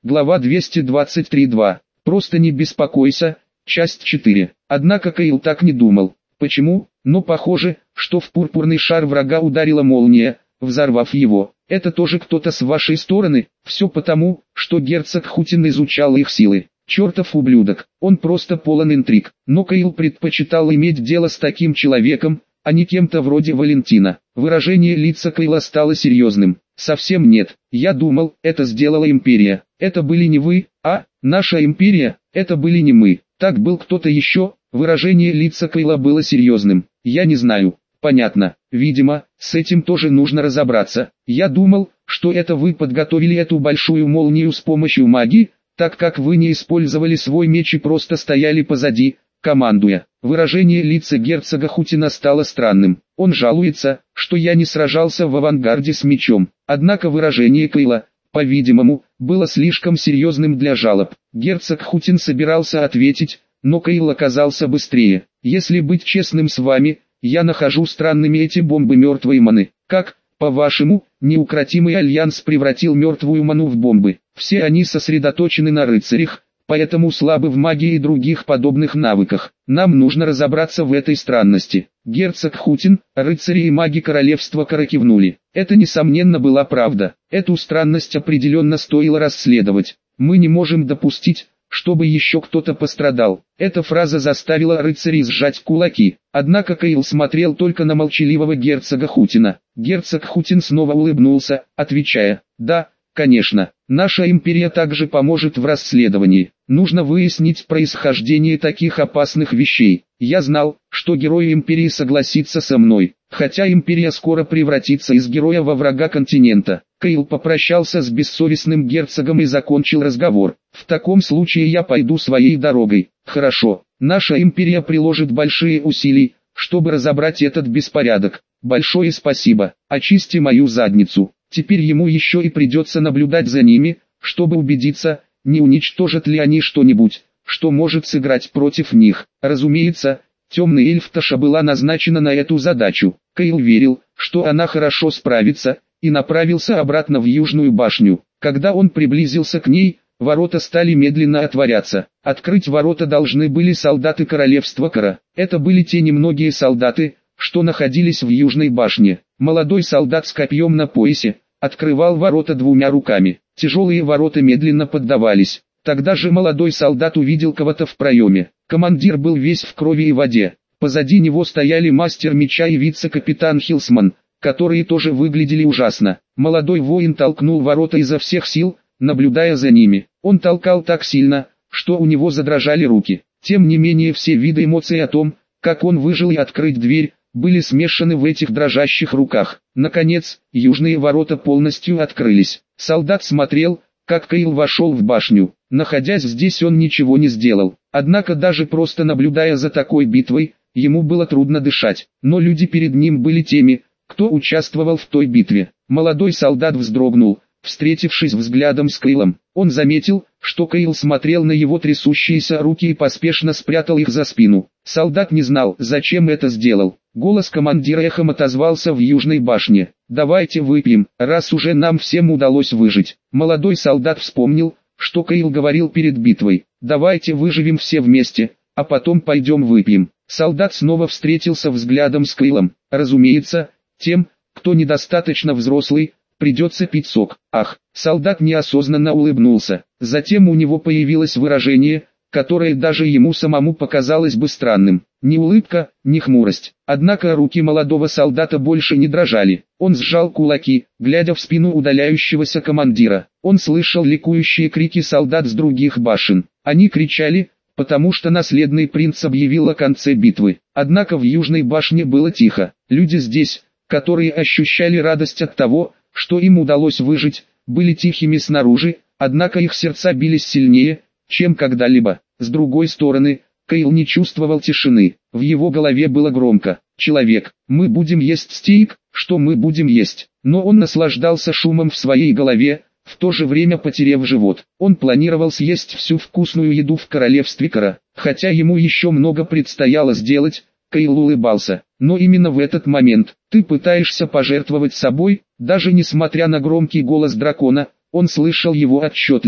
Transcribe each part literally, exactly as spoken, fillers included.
Глава двести двадцать три два. Просто не беспокойся. Часть четыре. Однако Кайл так не думал. Почему? Но похоже, что в пурпурный шар врага ударила молния, взорвав его. Это тоже кто-то с вашей стороны? Все потому, что герцог Хутин изучал их силы. Чертов ублюдок, он просто полон интриг. Но Кайл предпочитал иметь дело с таким человеком, а не кем-то вроде Валентина. Выражение лица Кайла стало серьезным. Совсем нет, я думал, это сделала империя. Это были не вы, а наша империя, это были не мы. Так был кто-то еще. Выражение лица Кайла было серьезным. Я не знаю. Понятно. Видимо, с этим тоже нужно разобраться. Я думал, что это вы подготовили эту большую молнию с помощью магии, так как вы не использовали свой меч и просто стояли позади, командуя. Выражение лица герцога Хутина стало странным. Он жалуется, что я не сражался в авангарде с мечом. Однако выражение Кайла, по-видимому, было слишком серьезным для жалоб. Герцог Хутин собирался ответить, но Кайл оказался быстрее. Если быть честным с вами, я нахожу странными эти бомбы мертвой маны. Как, по-вашему, неукротимый альянс превратил мертвую ману в бомбы? Все они сосредоточены на рыцарях, поэтому слабы в магии и других подобных навыках. Нам нужно разобраться в этой странности. Герцог Хутин, рыцари и маги королевства Кара кивнули. Это несомненно была правда. Эту странность определенно стоило расследовать. Мы не можем допустить, чтобы еще кто-то пострадал. Эта фраза заставила рыцарей сжать кулаки. Однако Кайл смотрел только на молчаливого герцога Хутина. Герцог Хутин снова улыбнулся, отвечая: «Да, конечно, наша империя также поможет в расследовании. Нужно выяснить происхождение таких опасных вещей. Я знал, что герой империи согласится со мной, хотя империя скоро превратится из героя во врага континента». Кайл попрощался с бессовестным герцогом и закончил разговор. «В таком случае я пойду своей дорогой». «Хорошо, наша империя приложит большие усилия, чтобы разобрать этот беспорядок. Большое спасибо, очисти мою задницу». Теперь ему еще и придется наблюдать за ними, чтобы убедиться, не уничтожат ли они что-нибудь, что может сыграть против них. Разумеется, темный эльф Таша была назначена на эту задачу. Кайл верил, что она хорошо справится, и направился обратно в Южную башню. Когда он приблизился к ней, ворота стали медленно отворяться. Открыть ворота должны были солдаты королевства Кара. Это были те немногие солдаты, что находились в Южной башне. Молодой солдат с копьем на поясе открывал ворота двумя руками. Тяжелые ворота медленно поддавались. Тогда же молодой солдат увидел кого-то в проеме. Командир был весь в крови и воде. Позади него стояли мастер меча и вице-капитан Хилсман, которые тоже выглядели ужасно. Молодой воин толкнул ворота изо всех сил, наблюдая за ними. Он толкал так сильно, что у него задрожали руки. Тем не менее все виды эмоций о том, как он выжил и открыть дверь, были смешаны в этих дрожащих руках. Наконец, южные ворота полностью открылись. Солдат смотрел, как Кайл вошел в башню. Находясь здесь, он ничего не сделал. Однако даже просто наблюдая за такой битвой, ему было трудно дышать. Но люди перед ним были теми, кто участвовал в той битве. Молодой солдат вздрогнул, встретившись взглядом с Кайлом. Он заметил, что Кайл смотрел на его трясущиеся руки и поспешно спрятал их за спину. Солдат не знал, зачем это сделал. Голос командира эхом отозвался в Южной башне. «Давайте выпьем, раз уже нам всем удалось выжить». Молодой солдат вспомнил, что Кайл говорил перед битвой. «Давайте выживем все вместе, а потом пойдем выпьем». Солдат снова встретился взглядом с Кайлом. Разумеется, тем, кто недостаточно взрослый, придется пить сок. Ах, солдат неосознанно улыбнулся. Затем у него появилось выражение, которое даже ему самому показалось бы странным. Ни улыбка, ни хмурость. Однако руки молодого солдата больше не дрожали. Он сжал кулаки, глядя в спину удаляющегося командира. Он слышал ликующие крики солдат с других башен. Они кричали, потому что наследный принц объявил о конце битвы. Однако в Южной башне было тихо. Люди здесь, которые ощущали радость от того, что им удалось выжить, были тихими снаружи, однако их сердца бились сильнее, чем когда-либо. С другой стороны, Кайл не чувствовал тишины. В его голове было громко: «Человек, мы будем есть стейк, что мы будем есть». Но он наслаждался шумом в своей голове, в то же время потеряв живот. Он планировал съесть всю вкусную еду в королевстве Кара. Хотя ему еще много предстояло сделать, Кайл улыбался. Но именно в этот момент: «Ты пытаешься пожертвовать собой?» Даже несмотря на громкий голос дракона, он слышал его отчетливо.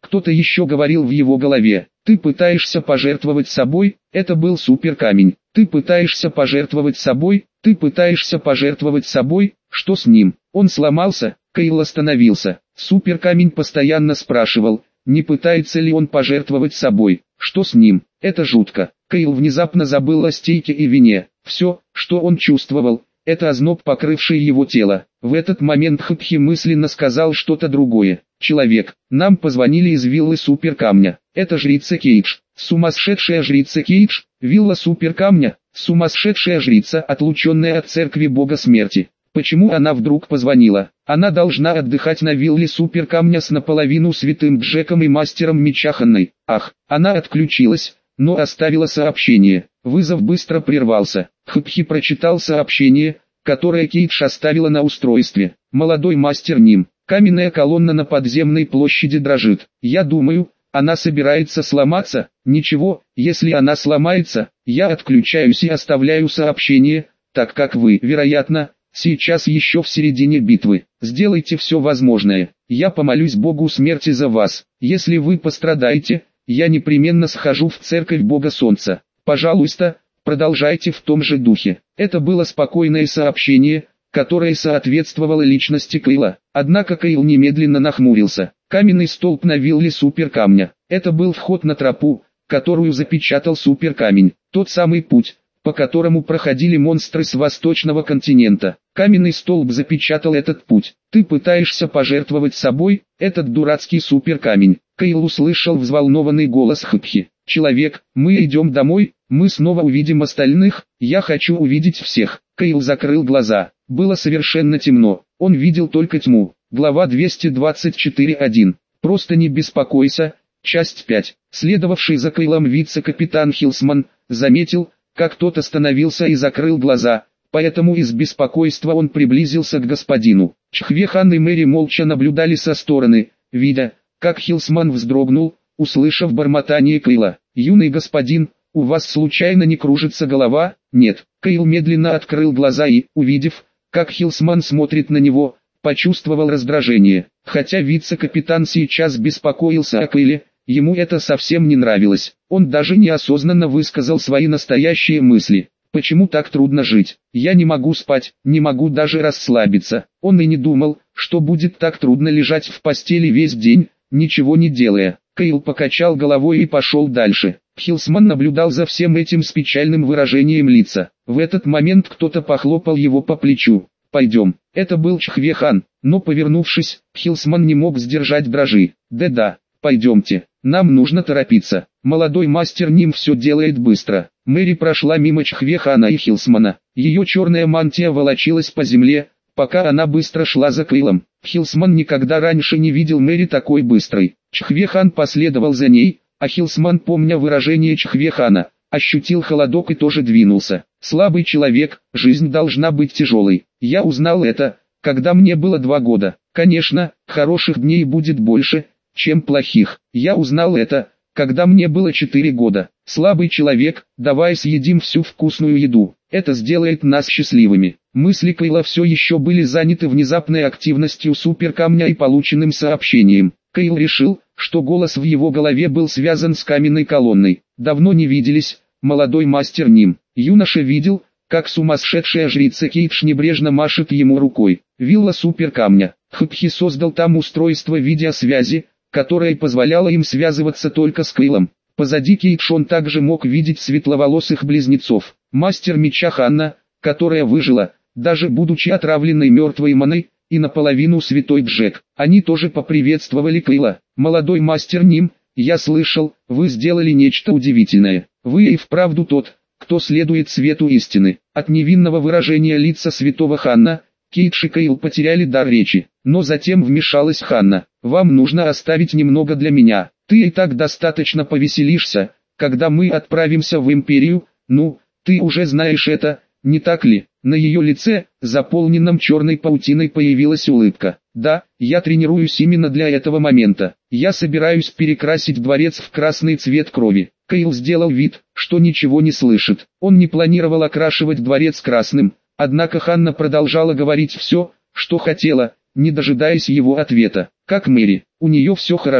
Кто-то еще говорил в его голове: «Ты пытаешься пожертвовать собой?» Это был суперкамень. «Ты пытаешься пожертвовать собой? Ты пытаешься пожертвовать собой? Что с ним? Он сломался?» Кейл остановился. Суперкамень постоянно спрашивал, не пытается ли он пожертвовать собой. Что с ним? Это жутко. Кейл внезапно забыл о стейке и вине. Все, что он чувствовал, это озноб, покрывший его тело. В этот момент Хатхи мысленно сказал что-то другое. «Человек, нам позвонили из виллы Суперкамня. Это жрица Кейдж. Сумасшедшая жрица Кейдж? Вилла Суперкамня? Сумасшедшая жрица, отлученная от церкви бога смерти. Почему она вдруг позвонила? Она должна отдыхать на вилле Суперкамня с наполовину святым Джеком и мастером меча Ханной. Ах, она отключилась, но оставила сообщение. Вызов быстро прервался. Хатхи прочитал сообщение, которое Кейдж оставила на устройстве. «Молодой мастер Ним, каменная колонна на подземной площади дрожит. Я думаю, она собирается сломаться. Ничего, если она сломается, я отключаюсь и оставляю сообщение, так как вы, вероятно, сейчас еще в середине битвы. Сделайте все возможное. Я помолюсь Богу смерти за вас. Если вы пострадаете, я непременно схожу в церковь Бога Солнца. Пожалуйста, продолжайте в том же духе». Это было спокойное сообщение, которое соответствовало личности Кейла. Однако Кейл немедленно нахмурился. Каменный столб на вилле Суперкамня. Это был вход на тропу, которую запечатал Суперкамень. Тот самый путь, по которому проходили монстры с восточного континента. Каменный столб запечатал этот путь. «Ты пытаешься пожертвовать собой, этот дурацкий суперкамень». Кейл услышал взволнованный голос Хатхи. «Человек, мы идем домой, мы снова увидим остальных, я хочу увидеть всех». Кейл закрыл глаза. Было совершенно темно, он видел только тьму. Глава двести двадцать четыре один. «Просто не беспокойся». Часть пять. Следовавший за Кейлом вице-капитан Хилсман заметил, как тот остановился и закрыл глаза, поэтому из беспокойства он приблизился к господину. Чхвехан и Мэри молча наблюдали со стороны, видя, как Хилсман вздрогнул, услышав бормотание Кейла. «Юный господин, у вас случайно не кружится голова?» «Нет». Кейл медленно открыл глаза и, увидев, как Хилсман смотрит на него, почувствовал раздражение. Хотя вице-капитан сейчас беспокоился о Кейле, ему это совсем не нравилось. Он даже неосознанно высказал свои настоящие мысли. «Почему так трудно жить? Я не могу спать, не могу даже расслабиться». Он и не думал, что будет так трудно лежать в постели весь день, ничего не делая. Кейл покачал головой и пошел дальше. Хилсман наблюдал за всем этим с печальным выражением лица. В этот момент кто-то похлопал его по плечу. «Пойдем». Это был Чхвехан, но повернувшись, Хилсман не мог сдержать дрожи. «Да-да, пойдемте, нам нужно торопиться. Молодой мастер Ним все делает быстро». Мэри прошла мимо Чхвехана и Хилсмана. Ее черная мантия волочилась по земле, пока она быстро шла за Кейлом. Хилсман никогда раньше не видел Мэри такой быстрой. Чхвехан последовал за ней, а Хилсман, помня выражение Чхвехана, ощутил холодок и тоже двинулся. «Слабый человек, жизнь должна быть тяжелой. Я узнал это, когда мне было два года. Конечно, хороших дней будет больше, чем плохих. Я узнал это, когда мне было четыре года. Слабый человек, давай съедим всю вкусную еду. Это сделает нас счастливыми». Мысли Кейла все еще были заняты внезапной активностью суперкамня и полученным сообщением. Кейл решил, что голос в его голове был связан с каменной колонной. «Давно не виделись, молодой мастер Ним». Юноша видел, как сумасшедшая жрица Кейдж небрежно машет ему рукой. Вилла суперкамня. Хатхи создал там устройство видеосвязи, которое позволяло им связываться только с Кейлом. Позади Кейдж он также мог видеть светловолосых близнецов. Мастер меча Ханна, которая выжила, даже будучи отравленной мертвой маной, и наполовину святой Джек. Они тоже поприветствовали Кейла. «Молодой мастер Ним, я слышал, вы сделали нечто удивительное. Вы и вправду тот, кто следует свету истины». От невинного выражения лица святого Ханна, Кейдж и Кейл потеряли дар речи. Но затем вмешалась Ханна. «Вам нужно оставить немного для меня. Ты и так достаточно повеселишься, когда мы отправимся в Империю. Ну, ты уже знаешь это, не так ли?» На ее лице, заполненном черной паутиной, появилась улыбка. «Да, я тренируюсь именно для этого момента. Я собираюсь перекрасить дворец в красный цвет крови». Кейл сделал вид, что ничего не слышит. Он не планировал окрашивать дворец красным, однако Ханна продолжала говорить все, что хотела, не дожидаясь его ответа. «Как Мэри, у нее все хорошо.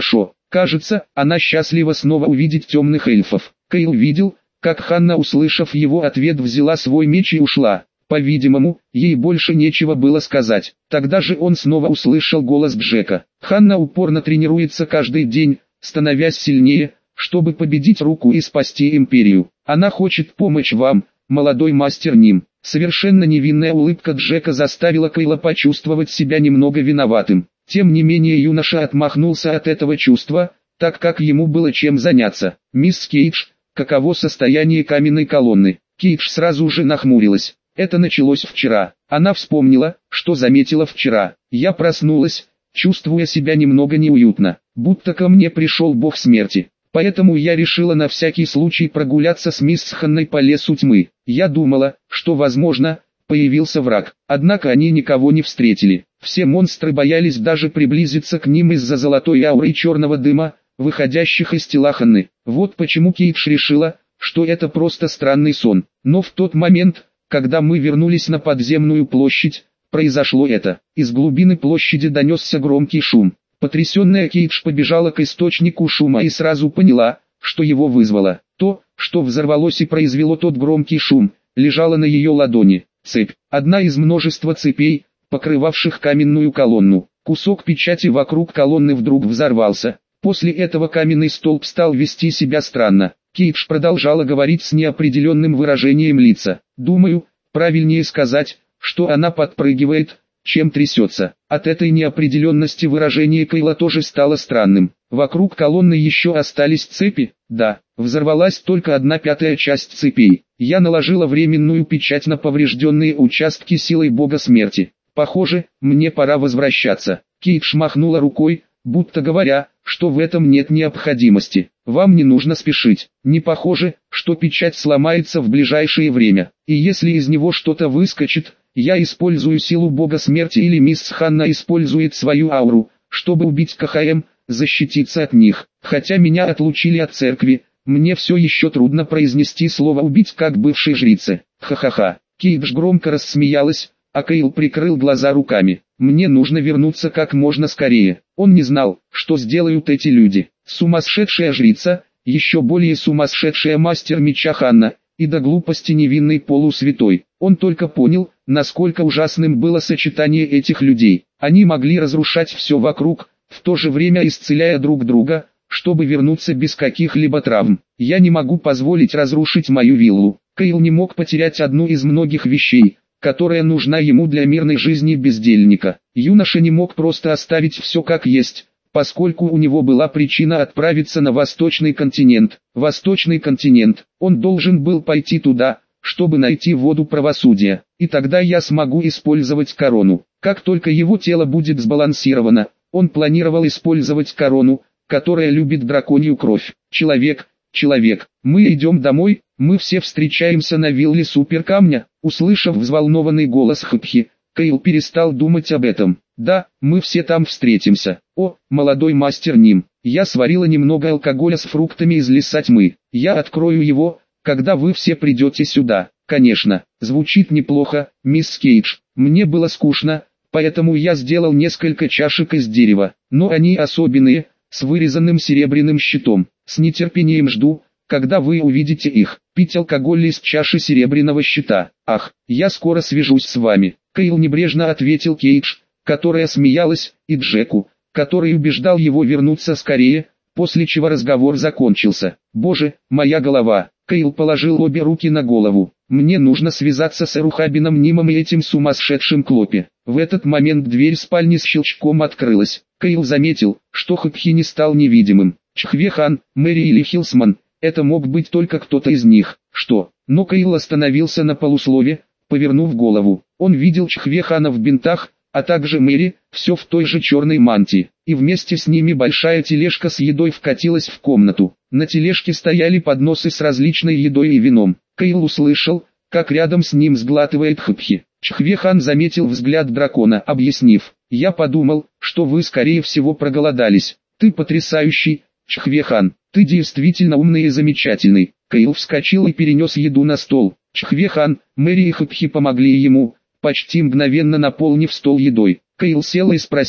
Кажется, она счастлива снова увидеть темных эльфов. Кейл видел, как Ханна, услышав его ответ, взяла свой меч и ушла. По-видимому, ей больше нечего было сказать. Тогда же он снова услышал голос Джека. Ханна упорно тренируется каждый день, становясь сильнее, чтобы победить руку и спасти империю. Она хочет помочь вам, молодой мастер Ним. Совершенно невинная улыбка Джека заставила Кейла почувствовать себя немного виноватым. Тем не менее юноша отмахнулся от этого чувства, так как ему было чем заняться. «Мисс Кейдж, каково состояние каменной колонны?» Кейдж сразу же нахмурилась. Это началось вчера. Она вспомнила, что заметила вчера. Я проснулась, чувствуя себя немного неуютно, будто ко мне пришел бог смерти. Поэтому я решила на всякий случай прогуляться с мисс Ханной по лесу тьмы. Я думала, что возможно, появился враг. Однако они никого не встретили. Все монстры боялись даже приблизиться к ним из-за золотой ауры и черного дыма, выходящих из тела Ханны. Вот почему Кейдж решила, что это просто странный сон. Но в тот момент, когда мы вернулись на подземную площадь, произошло это. Из глубины площади донесся громкий шум. Потрясенная Кейдж побежала к источнику шума и сразу поняла, что его вызвало. То, что взорвалось и произвело тот громкий шум, лежало на ее ладони. Цепь. Одна из множества цепей, покрывавших каменную колонну. Кусок печати вокруг колонны вдруг взорвался. После этого каменный столб стал вести себя странно. Кейдж продолжала говорить с неопределенным выражением лица. Думаю, правильнее сказать, что она подпрыгивает, чем трясется. От этой неопределенности выражение Кейла тоже стало странным. Вокруг колонны еще остались цепи. Да, взорвалась только одна пятая часть цепей. Я наложила временную печать на поврежденные участки силой бога смерти. Похоже, мне пора возвращаться. Кейдж махнула рукой, будто говоря, что в этом нет необходимости. Вам не нужно спешить. Не похоже, что печать сломается в ближайшее время. И если из него что-то выскочит, я использую силу бога смерти или мисс Ханна использует свою ауру, чтобы убить КХМ, защититься от них. Хотя меня отлучили от церкви, мне все еще трудно произнести слово «убить» как бывшей жрице. Ха-ха-ха. Кейдж громко рассмеялась, а Кейл прикрыл глаза руками. Мне нужно вернуться как можно скорее. Он не знал, что сделают эти люди. Сумасшедшая жрица, еще более сумасшедшая мастер меча Ханна, и до глупости невинный полусвятой. Он только понял, насколько ужасным было сочетание этих людей. Они могли разрушать все вокруг, в то же время исцеляя друг друга, чтобы вернуться без каких-либо травм. Я не могу позволить разрушить мою виллу. Кейл не мог потерять одну из многих вещей, которая нужна ему для мирной жизни бездельника. Юноша не мог просто оставить все как есть, поскольку у него была причина отправиться на Восточный континент. Восточный континент. Он должен был пойти туда, чтобы найти воду правосудия, и тогда я смогу использовать корону. Как только его тело будет сбалансировано, он планировал использовать корону, которая любит драконью кровь. Человек, человек, мы идем домой, мы все встречаемся на вилле Суперкамня. Услышав взволнованный голос Хыпхи, Кейл перестал думать об этом. Да, мы все там встретимся. О, молодой мастер Ним, я сварила немного алкоголя с фруктами из леса тьмы. Я открою его, когда вы все придете сюда. Конечно, звучит неплохо, мисс Кейдж. Мне было скучно, поэтому я сделал несколько чашек из дерева. Но они особенные, с вырезанным серебряным щитом. С нетерпением жду, когда вы увидите их. Пить алкоголь из чаши серебряного щита. Ах, я скоро свяжусь с вами. Кейл небрежно ответил Кейдж, которая смеялась, и Джеку, который убеждал его вернуться скорее, после чего разговор закончился. Боже, моя голова. Кейл положил обе руки на голову. Мне нужно связаться с Эрухабином Нимом и этим сумасшедшим Клопи. В этот момент дверь спальни с щелчком открылась. Кейл заметил, что Хыпхи не стал невидимым. Чхвехан, Мэри или Хилсман, это мог быть только кто-то из них. Что? Но Кейл остановился на полуслове, повернув голову. Он видел Чхвехана в бинтах, а также Мэри, все в той же черной мантии. И вместе с ними большая тележка с едой вкатилась в комнату. На тележке стояли подносы с различной едой и вином. Кейл услышал, как рядом с ним сглатывает Хыпхи. Чхвехан заметил взгляд дракона, объяснив: «Я подумал, что вы скорее всего проголодались. Ты потрясающий, Чхвехан, ты действительно умный и замечательный». Кейл вскочил и перенес еду на стол. Чхвехан, Мэри и Хыпхи помогли ему, почти мгновенно наполнив стол едой. Кейл сел и спросил: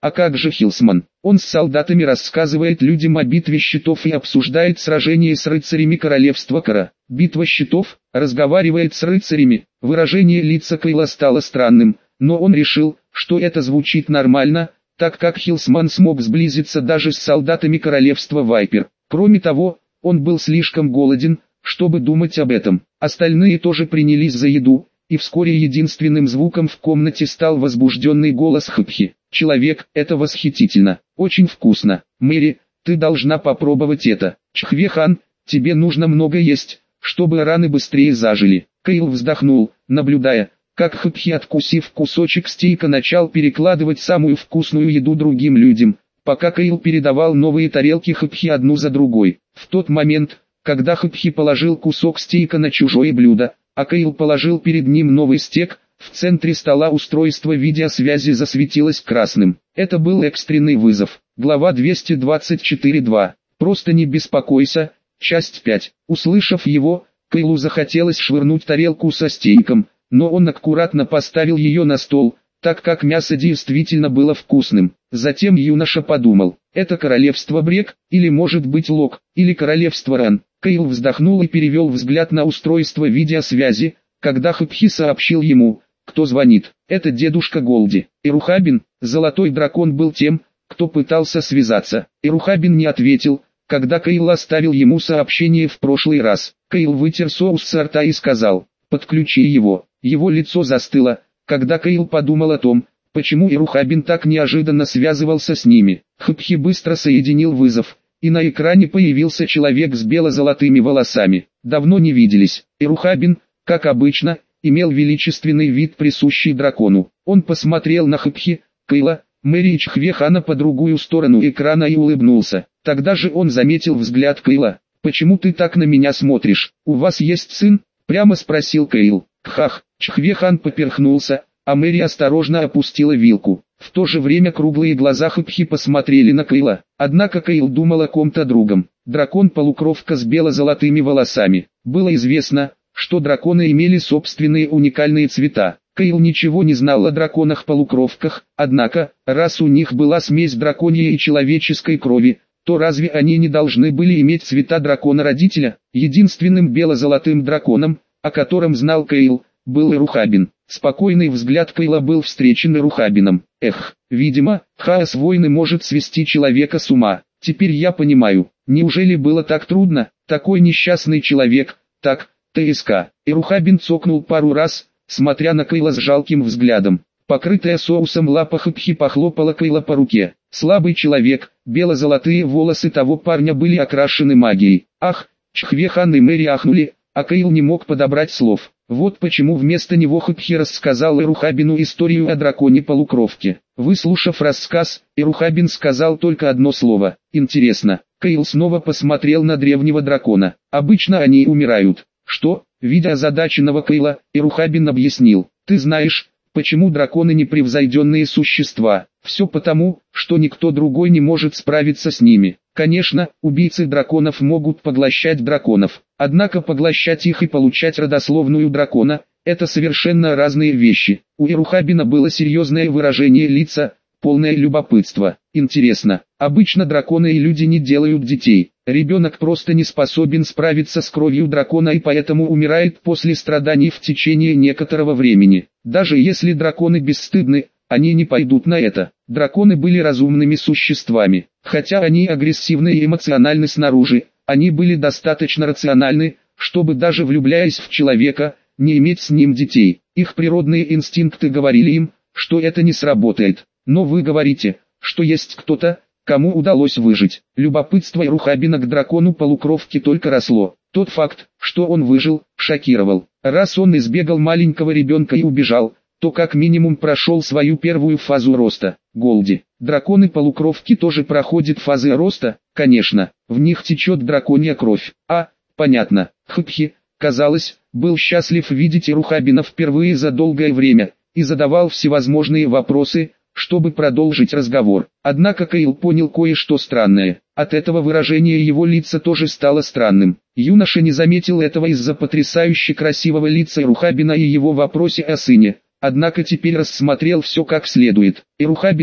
А как же Хилсман? Он с солдатами рассказывает людям о битве щитов и обсуждает сражение с рыцарями королевства Кара. Битва щитов, разговаривает с рыцарями. Выражение лица Кейла стало странным, но он решил, что это звучит нормально, так как Хилсман смог сблизиться даже с солдатами королевства Вайпер. Кроме того, он был слишком голоден, чтобы думать об этом. Остальные тоже принялись за еду, и вскоре единственным звуком в комнате стал возбужденный голос Хыпхи. «Человек, это восхитительно, очень вкусно. Мэри, ты должна попробовать это. Чхве-хан, тебе нужно много есть, чтобы раны быстрее зажили». Кейл вздохнул, наблюдая, как Хыпхи, откусив кусочек стейка, начал перекладывать самую вкусную еду другим людям, пока Кейл передавал новые тарелки Хыпхи одну за другой. В тот момент, когда Хыпхи положил кусок стейка на чужое блюдо, а Кейл положил перед ним новый стейк, в центре стола устройство видеосвязи засветилось красным. Это был экстренный вызов. Глава двести двадцать четыре два. «Просто не беспокойся», часть пять. Услышав его, Кейлу захотелось швырнуть тарелку со стейком, но он аккуратно поставил ее на стол, так как мясо действительно было вкусным. Затем юноша подумал, это королевство Брек, или может быть Лок, или королевство Ран. Кейл вздохнул и перевел взгляд на устройство видеосвязи, когда Хыпхи сообщил ему, кто звонит. Это дедушка Голди. Ирухабин, золотой дракон, был тем, кто пытался связаться. Ирухабин не ответил, когда Кейл оставил ему сообщение в прошлый раз. Кейл вытер соус со рта и сказал, подключи его. Его лицо застыло, когда Кейл подумал о том, почему Ирухабин так неожиданно связывался с ними. Хыпхи быстро соединил вызов, и на экране появился человек с бело-золотыми волосами. Давно не виделись. Ирухабин, как обычно, имел величественный вид, присущий дракону. Он посмотрел на Хыпхи, Кейла, Мэри и Чхве-хана по другую сторону экрана и улыбнулся. Тогда же он заметил взгляд Кейла. «Почему ты так на меня смотришь? У вас есть сын?» — прямо спросил Кейл. «Хах!» — Чхве-хан поперхнулся, а Мэри осторожно опустила вилку. В то же время круглые глаза Хыпхи посмотрели на Кейла. Однако Кейл думал о ком-то другом. Дракон-полукровка с бело-золотыми волосами. Было известно, что драконы имели собственные уникальные цвета. Кейл ничего не знал о драконах-полукровках, однако, раз у них была смесь драконьей и человеческой крови, то разве они не должны были иметь цвета дракона-родителя? Единственным бело-золотым драконом, о котором знал Кейл, был Ирухабин. Спокойный взгляд Кейла был встречен Ирухабином. Эх, видимо, хаос войны может свести человека с ума. Теперь я понимаю, неужели было так трудно? Такой несчастный человек, так, ТСК. Ирухабин цокнул пару раз, смотря на Кейла с жалким взглядом. Покрытая соусом лапа Хыпхи похлопала Кейла по руке. Слабый человек, бело-золотые волосы того парня были окрашены магией. Ах, Чхве-хан и Мэри ахнули, а Кейл не мог подобрать слов. Вот почему вместо него Хыпхи рассказал Ирухабину историю о драконе-полукровке. Выслушав рассказ, Ирухабин сказал только одно слово – интересно. Кейл снова посмотрел на древнего дракона. Обычно они умирают. Что? Видя озадаченного Кейла, Ирухабин объяснил. Ты знаешь, почему драконы непревзойденные существа? Все потому, что никто другой не может справиться с ними. Конечно, убийцы драконов могут поглощать драконов, однако поглощать их и получать родословную дракона – это совершенно разные вещи. У Ирухабина было серьезное выражение лица, полное любопытства. Интересно, обычно драконы и люди не делают детей. Ребенок просто не способен справиться с кровью дракона и поэтому умирает после страданий в течение некоторого времени. Даже если драконы бесстыдны, они не пойдут на это. Драконы были разумными существами. Хотя они агрессивны и эмоциональны снаружи, они были достаточно рациональны, чтобы даже влюбляясь в человека, не иметь с ним детей. Их природные инстинкты говорили им, что это не сработает. Но вы говорите, что есть кто-то, кому удалось выжить. Любопытство Ирухабина к дракону-полукровке только росло. Тот факт, что он выжил, шокировал. Раз он избегал маленького ребенка и убежал, то как минимум прошел свою первую фазу роста. Голди. Драконы-полукровки тоже проходят фазы роста, конечно, в них течет драконья кровь. А, понятно, Хыпхи, казалось, был счастлив видеть Ирухабина впервые за долгое время, и задавал всевозможные вопросы, чтобы продолжить разговор. Однако Кейл понял кое-что странное. От этого выражение его лица тоже стало странным. Юноша не заметил этого из-за потрясающе красивого лица Ирухабина и его вопросе о сыне. Однако теперь рассмотрел все как следует. Ирухабин ним.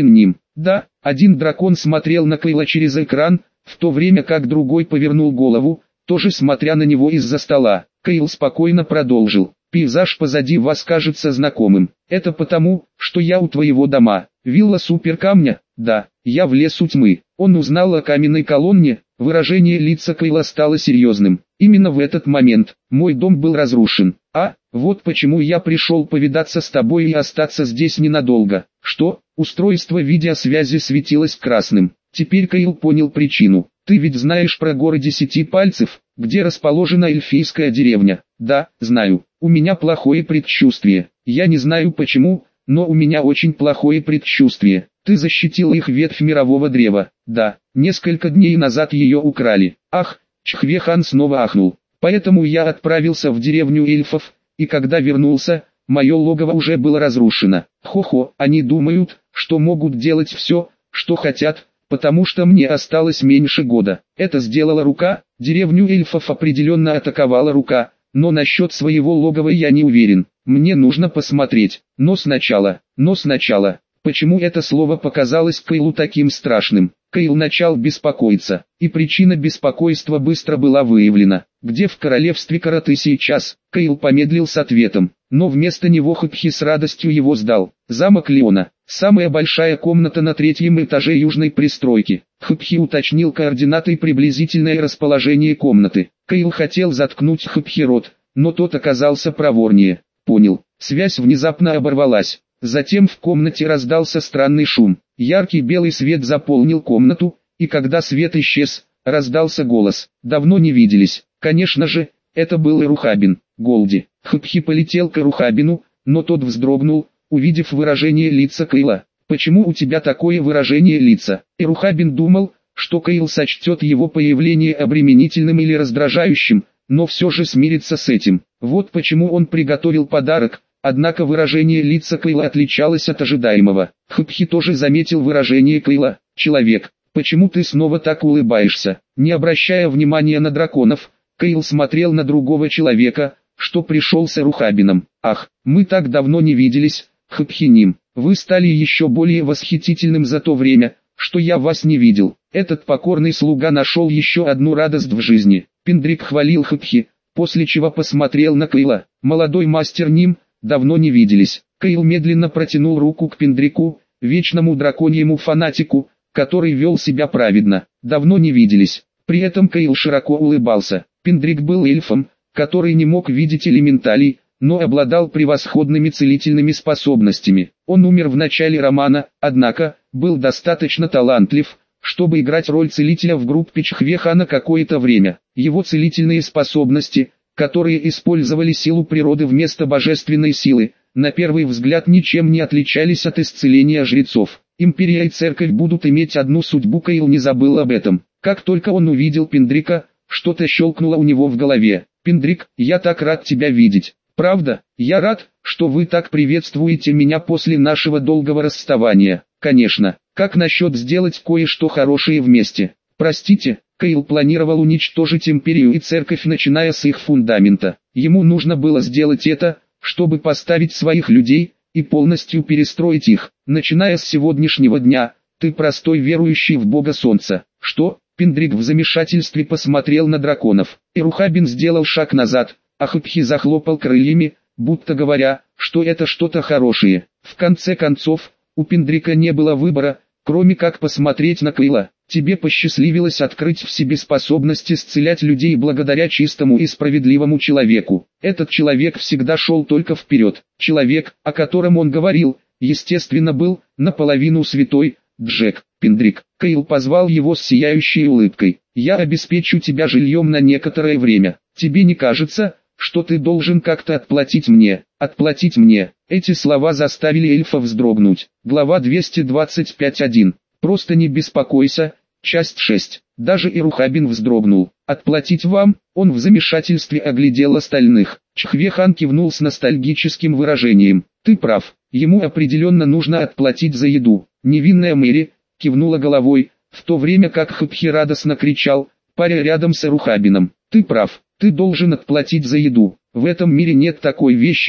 Да, один дракон смотрел на Кайла через экран, в то время как другой повернул голову, тоже смотря на него из-за стола. Кайл спокойно продолжил. Пейзаж позади вас кажется знакомым. Это потому, что я у твоего дома. Вилла суперкамня? Да, я в лесу тьмы. Он узнал о каменной колонне, выражение лица Кайла стало серьезным. Именно в этот момент мой дом был разрушен. А, вот почему я пришел повидаться с тобой и остаться здесь ненадолго. Что? Устройство видеосвязи светилось красным. Теперь Кайл понял причину. Ты ведь знаешь про горы десяти пальцев, где расположена эльфийская деревня? Да, знаю. У меня плохое предчувствие. Я не знаю почему, но у меня очень плохое предчувствие. Ты защитил их ветвь мирового древа. Да, несколько дней назад ее украли. Ах, Чхвехан снова ахнул. Поэтому я отправился в деревню эльфов, и когда вернулся, мое логово уже было разрушено. Хо-хо, они думают, что могут делать все, что хотят, потому что мне осталось меньше года. Это сделала рука, деревню эльфов определенно атаковала рука, но насчет своего логова я не уверен. Мне нужно посмотреть, но сначала, но сначала. Почему это слово показалось Кайлу таким страшным? Кайл начал беспокоиться, и причина беспокойства быстро была выявлена. Где в королевстве Кара ты сейчас? Кайл помедлил с ответом, но вместо него Хапхи с радостью его сдал. Замок Леона, самая большая комната на третьем этаже южной пристройки. Хапхи уточнил координаты и приблизительное расположение комнаты. Кайл хотел заткнуть Хапхи рот, но тот оказался проворнее. Понял, связь внезапно оборвалась. Затем в комнате раздался странный шум. Яркий белый свет заполнил комнату, и когда свет исчез, раздался голос. Давно не виделись. Конечно же, это был Эрухабин. Голди. Хапхи полетел к Эрухабину, но тот вздрогнул, увидев выражение лица Кайла. «Почему у тебя такое выражение лица?» Эрухабин думал, что Кайл сочтет его появление обременительным или раздражающим, но все же смирится с этим. Вот почему он приготовил подарок. Однако выражение лица Кайла отличалось от ожидаемого. Хапхи тоже заметил выражение Кайла. «Человек, почему ты снова так улыбаешься?» Не обращая внимания на драконов, Кайл смотрел на другого человека, что пришел с Эрухабином. «Ах, мы так давно не виделись, Хапхиним. Вы стали еще более восхитительным за то время, что я вас не видел». Этот покорный слуга нашел еще одну радость в жизни. Пиндрик хвалил Хапхи, после чего посмотрел на Кайла. «Молодой мастер Ним, давно не виделись». Кайл медленно протянул руку к Пиндрику, вечному драконьему фанатику, который вел себя праведно. «Давно не виделись». При этом Кайл широко улыбался. Пиндрик был эльфом, который не мог видеть элементалей, но обладал превосходными целительными способностями. Он умер в начале романа, однако, был достаточно талантлив, чтобы играть роль целителя в группе Чхвехана какое-то время. Его целительные способности, которые использовали силу природы вместо божественной силы, на первый взгляд ничем не отличались от исцеления жрецов. Империя и церковь будут иметь одну судьбу. Кайл не забыл об этом. Как только он увидел Пиндрика, что-то щелкнуло у него в голове. «Пиндрик, я так рад тебя видеть». «Правда? Я рад, что вы так приветствуете меня после нашего долгого расставания». «Конечно. Как насчет сделать кое-что хорошее вместе?» «Простите». Кайл планировал уничтожить империю и церковь, начиная с их фундамента. Ему нужно было сделать это, чтобы поставить своих людей и полностью перестроить их. Начиная с сегодняшнего дня, ты простой верующий в Бога Солнца. Что? Пиндрик в замешательстве посмотрел на драконов. Эрухабин сделал шаг назад, а Хапхи захлопал крыльями, будто говоря, что это что-то хорошее. В конце концов, у Пиндрика не было выбора, кроме как посмотреть на Кайла. Тебе посчастливилось открыть в себе способность исцелять людей благодаря чистому и справедливому человеку. Этот человек всегда шел только вперед. Человек, о котором он говорил, естественно был, наполовину святой, Джек. Пиндрик. Кайл позвал его с сияющей улыбкой. «Я обеспечу тебя жильем на некоторое время. Тебе не кажется, что ты должен как-то отплатить мне?» «Отплатить мне?» Эти слова заставили эльфа вздрогнуть. Глава двести двадцать пять один. «Просто не беспокойся». Часть шесть. Даже Эрухабин вздрогнул. «Отплатить вам?» Он в замешательстве оглядел остальных. Чхвехан кивнул с ностальгическим выражением. «Ты прав. Ему определенно нужно отплатить за еду». Невинная Мэри кивнула головой, в то время как Хапхи радостно кричал, паря рядом с Эрухабином. «Ты прав. Ты должен отплатить за еду. В этом мире нет такой вещи,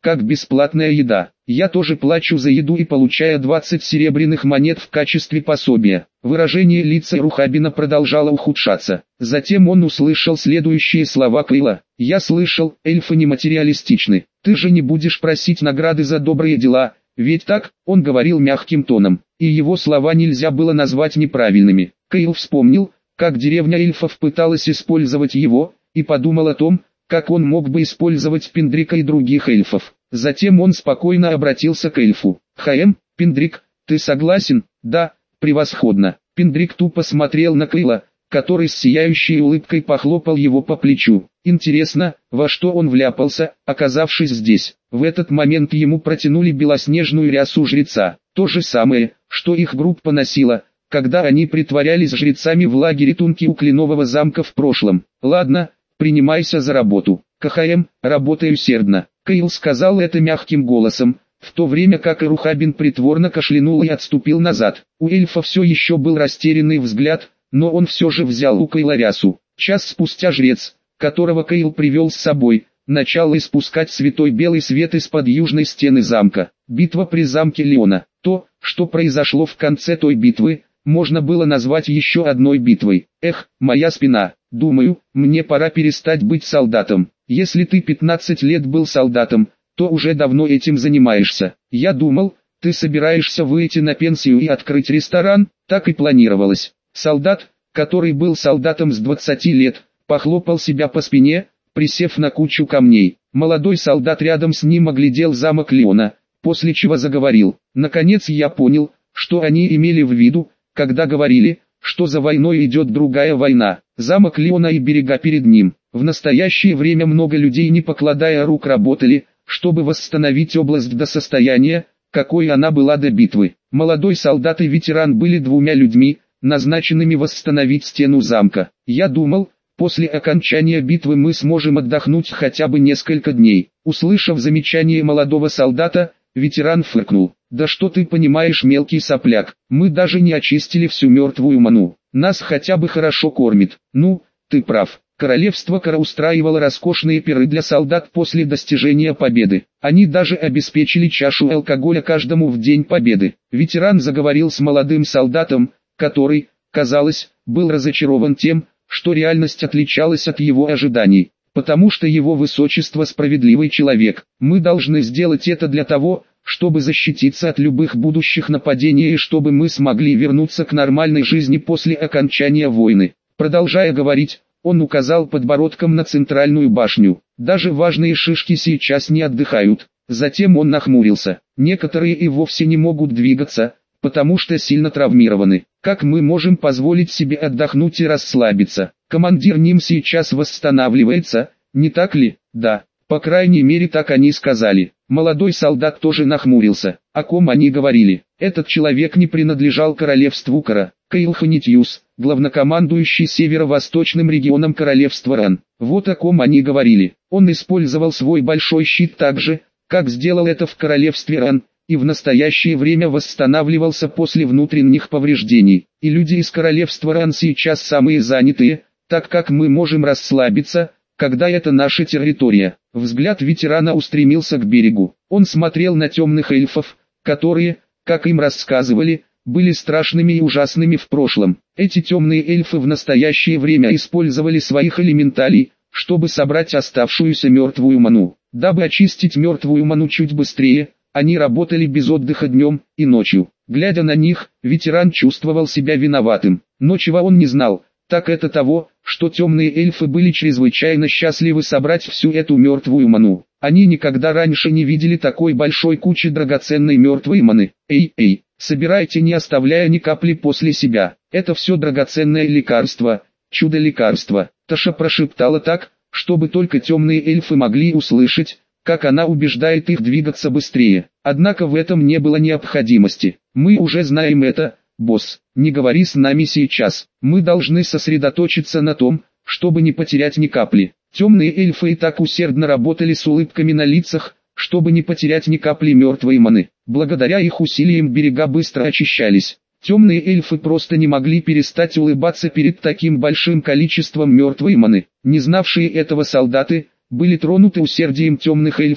как бесплатная еда. Я тоже плачу за еду и получаю двадцать серебряных монет в качестве пособия. Выражение лица Рухабина продолжало ухудшаться. Затем он услышал следующие слова Кейла. «Я слышал, эльфы нематериалистичны. Ты же не будешь просить награды за добрые дела, ведь так?» Он говорил мягким тоном, и его слова нельзя было назвать неправильными. Кейл вспомнил, как деревня эльфов пыталась использовать его, и подумал о том, как он мог бы использовать Пендрика и других эльфов. Затем он спокойно обратился к эльфу. «Хаэм, Пендрик, ты согласен?» «Да, превосходно». Пендрик тупо смотрел на Кейла, который с сияющей улыбкой похлопал его по плечу. Интересно, во что он вляпался, оказавшись здесь. В этот момент ему протянули белоснежную рясу жреца. То же самое, что их группа носила, когда они притворялись жрецами в лагере Тунки у Кленового замка в прошлом. «Ладно, принимайся за работу». «КХМ, работай усердно». Кейл сказал это мягким голосом, в то время как и Рухабин притворно кашлянул и отступил назад. У эльфа все еще был растерянный взгляд, но он все же взял у Кейла рясу. Час спустя жрец, которого Кейл привел с собой, начал испускать святой белый свет из-под южной стены замка. Битва при замке Леона. То, что произошло в конце той битвы, можно было назвать еще одной битвой. Эх, моя спина. Думаю, мне пора перестать быть солдатом. Если ты пятнадцать лет был солдатом, то уже давно этим занимаешься. Я думал, ты собираешься выйти на пенсию и открыть ресторан, так и планировалось. Солдат, который был солдатом с двадцати лет, похлопал себя по спине, присев на кучу камней. Молодой солдат рядом с ним оглядел замок Леона, после чего заговорил. Наконец я понял, что они имели в виду, когда говорили, что за войной идет другая война. Замок Леона и берега перед ним. В настоящее время много людей, не покладая рук, работали, чтобы восстановить область до состояния, какой она была до битвы. Молодой солдат и ветеран были двумя людьми, назначенными восстановить стену замка. Я думал, после окончания битвы мы сможем отдохнуть хотя бы несколько дней. Услышав замечание молодого солдата, ветеран фыркнул. «Да что ты понимаешь, мелкий сопляк, мы даже не очистили всю мертвую ману. Нас хотя бы хорошо кормит». «Ну, ты прав». Королевство Кара устраивало роскошные пиры для солдат после достижения победы. Они даже обеспечили чашу алкоголя каждому в день победы. Ветеран заговорил с молодым солдатом, который, казалось, был разочарован тем, что реальность отличалась от его ожиданий. «Потому что его высочество справедливый человек. Мы должны сделать это для того, чтобы защититься от любых будущих нападений и чтобы мы смогли вернуться к нормальной жизни после окончания войны». Продолжая говорить, он указал подбородком на центральную башню. «Даже важные шишки сейчас не отдыхают». Затем он нахмурился. «Некоторые и вовсе не могут двигаться, потому что сильно травмированы. Как мы можем позволить себе отдохнуть и расслабиться? Командир Ним сейчас восстанавливается, не так ли?» «Да, по крайней мере так они сказали». Молодой солдат тоже нахмурился. О ком они говорили? Этот человек не принадлежал королевству Кара. Кейл Ханитьюс, главнокомандующий северо-восточным регионом королевства Ран. Вот о ком они говорили. Он использовал свой большой щит так же, как сделал это в королевстве Ран, и в настоящее время восстанавливался после внутренних повреждений. И люди из королевства Ран сейчас самые занятые, так как мы можем расслабиться, когда это наша территория. Взгляд ветерана устремился к берегу. Он смотрел на темных эльфов, которые, как им рассказывали, были страшными и ужасными в прошлом. Эти темные эльфы в настоящее время использовали своих элементалей, чтобы собрать оставшуюся мертвую ману. Дабы очистить мертвую ману чуть быстрее, они работали без отдыха днем и ночью. Глядя на них, ветеран чувствовал себя виноватым. Но чего он не знал, так это того, что темные эльфы были чрезвычайно счастливы собрать всю эту мертвую ману. Они никогда раньше не видели такой большой кучи драгоценной мертвой маны. «Эй, эй, собирайте, не оставляя ни капли после себя. Это все драгоценное лекарство, чудо-лекарство». Таша прошептала так, чтобы только темные эльфы могли услышать, как она убеждает их двигаться быстрее. Однако в этом не было необходимости. «Мы уже знаем это, босс, не говори с нами сейчас. Мы должны сосредоточиться на том, чтобы не потерять ни капли». Темные эльфы и так усердно работали с улыбками на лицах, чтобы не потерять ни капли мертвой маны. Благодаря их усилиям берега быстро очищались. Темные эльфы просто не могли перестать улыбаться перед таким большим количеством мертвой маны. Не знавшие этого солдаты были тронуты усердием темных эльфов,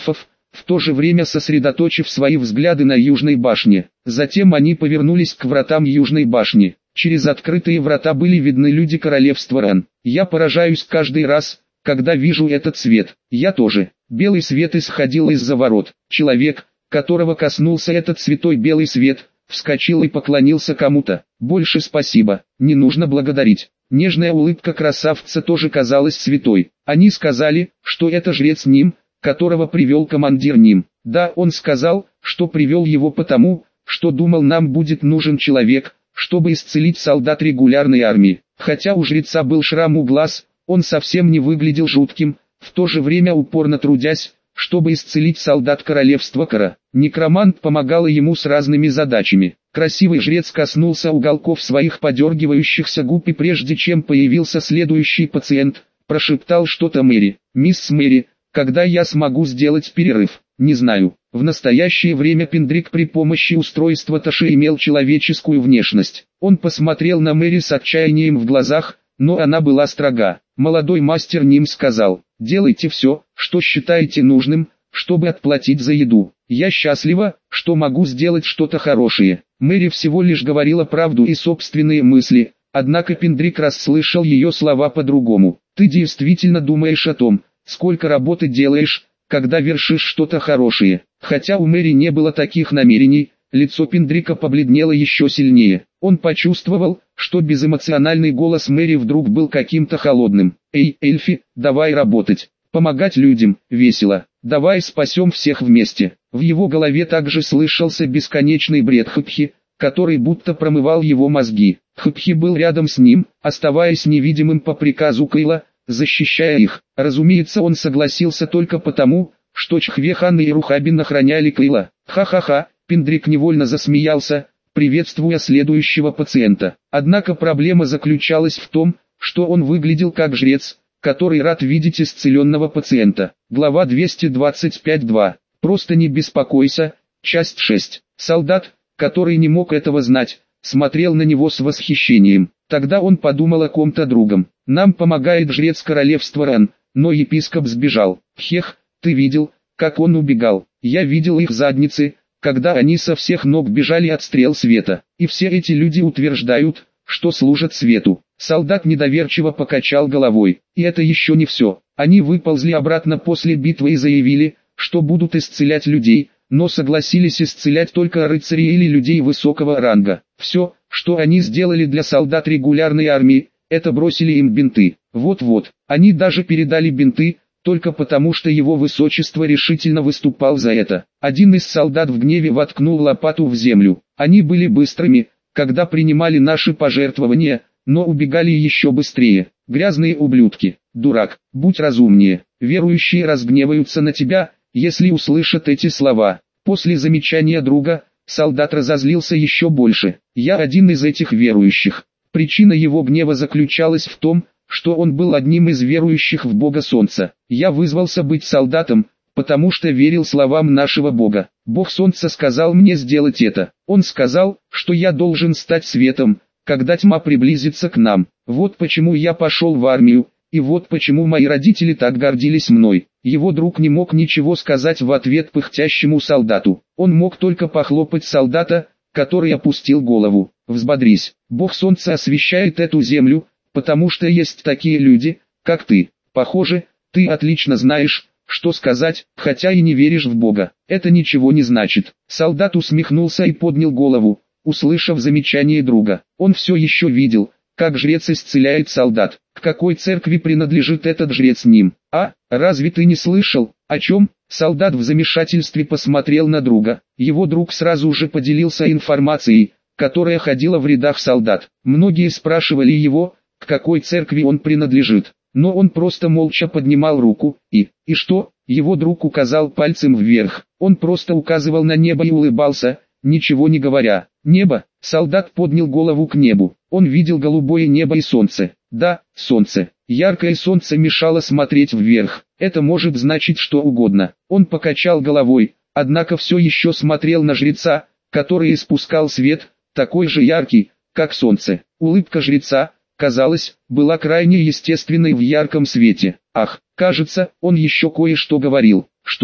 в то же время сосредоточив свои взгляды на Южной башне. Затем они повернулись к вратам Южной башни. Через открытые врата были видны люди королевства Ран. Я поражаюсь каждый раз, когда вижу этот свет. Я тоже. Белый свет исходил из-за ворот. Человек, которого коснулся этот святой белый свет, вскочил и поклонился кому-то. Больше спасибо, не нужно благодарить. Нежная улыбка красавца тоже казалась святой. Они сказали, что это жрец Ним, которого привел командир Ним. Да, он сказал, что привел его потому, что думал, нам будет нужен человек, чтобы исцелить солдат регулярной армии. Хотя у жреца был шрам у глаз, он совсем не выглядел жутким, в то же время упорно трудясь, чтобы исцелить солдат королевства Кара. Некромант помогал ему с разными задачами. Красивый жрец коснулся уголков своих подергивающихся губ, и прежде чем появился следующий пациент, прошептал что-то Мэри. «Мисс Мэри, когда я смогу сделать перерыв?» «Не знаю». В настоящее время Пендрик при помощи устройства Таши имел человеческую внешность. Он посмотрел на Мэри с отчаянием в глазах, но она была строга. Молодой мастер Ним сказал: «Делайте все, что считаете нужным, чтобы отплатить за еду. Я счастлива, что могу сделать что-то хорошее». Мэри всего лишь говорила правду и собственные мысли, однако Пендрик расслышал ее слова по-другому. «Ты действительно думаешь о том, сколько работы делаешь, когда вершишь что-то хорошее?» Хотя у Мэри не было таких намерений, лицо Пендрика побледнело еще сильнее. Он почувствовал, что безэмоциональный голос Мэри вдруг был каким-то холодным. «Эй, Эльфи, давай работать. Помогать людям, весело. Давай спасем всех вместе». В его голове также слышался бесконечный бред Хпхи, который будто промывал его мозги. Хпхи был рядом с ним, оставаясь невидимым по приказу Кейла, защищая их. Разумеется, он согласился только потому, что Чхвехан и Рухабин охраняли Кейла. Ха-ха-ха, Пендрик невольно засмеялся, приветствуя следующего пациента. Однако проблема заключалась в том, что он выглядел как жрец, который рад видеть исцеленного пациента. Глава двести двадцать пять два. Просто не беспокойся. Часть шесть. Солдат, который не мог этого знать, смотрел на него с восхищением. Тогда он подумал о ком-то другом. Нам помогает жрец королевства Ран, но епископ сбежал. Хех, ты видел, как он убегал? Я видел их задницы, когда они со всех ног бежали от стрел света. И все эти люди утверждают, что служат свету. Солдат недоверчиво покачал головой. И это еще не все. Они выползли обратно после битвы и заявили, что будут исцелять людей, но согласились исцелять только рыцарей или людей высокого ранга. Все, что они сделали для солдат регулярной армии, это бросили им бинты. Вот-вот, они даже передали бинты, только потому что его высочество решительно выступал за это. Один из солдат в гневе воткнул лопату в землю. Они были быстрыми, когда принимали наши пожертвования, но убегали еще быстрее. Грязные ублюдки. Дурак, будь разумнее. Верующие разгневаются на тебя, если услышат эти слова. После замечания друга, солдат разозлился еще больше. Я один из этих верующих. Причина его гнева заключалась в том, что он был одним из верующих в Бога Солнца. Я вызвался быть солдатом, потому что верил словам нашего Бога. Бог Солнца сказал мне сделать это. Он сказал, что я должен стать светом, когда тьма приблизится к нам. Вот почему я пошел в армию, и вот почему мои родители так гордились мной. Его друг не мог ничего сказать в ответ пыхтящему солдату. Он мог только похлопать солдата, который опустил голову. Взбодрись, Бог Солнца освещает эту землю, потому что есть такие люди, как ты. Похоже, ты отлично знаешь, что сказать, хотя и не веришь в Бога. Это ничего не значит. Солдат усмехнулся и поднял голову, услышав замечание друга. Он все еще видел, как жрец исцеляет солдат. К какой церкви принадлежит этот жрец Ним? А, разве ты не слышал? О чем? Солдат в замешательстве посмотрел на друга. Его друг сразу же поделился информацией, которая ходила в рядах солдат. Многие спрашивали его, к какой церкви он принадлежит. Но он просто молча поднимал руку, и, и что? Его друг указал пальцем вверх. Он просто указывал на небо и улыбался, ничего не говоря. Небо? Солдат поднял голову к небу. Он видел голубое небо и солнце. Да, солнце. Яркое солнце мешало смотреть вверх. Это может значить что угодно. Он покачал головой, однако все еще смотрел на жреца, который испускал свет, такой же яркий, как солнце. Улыбка жреца, казалось, была крайне естественной в ярком свете. Ах, кажется, он еще кое-что говорил. Что?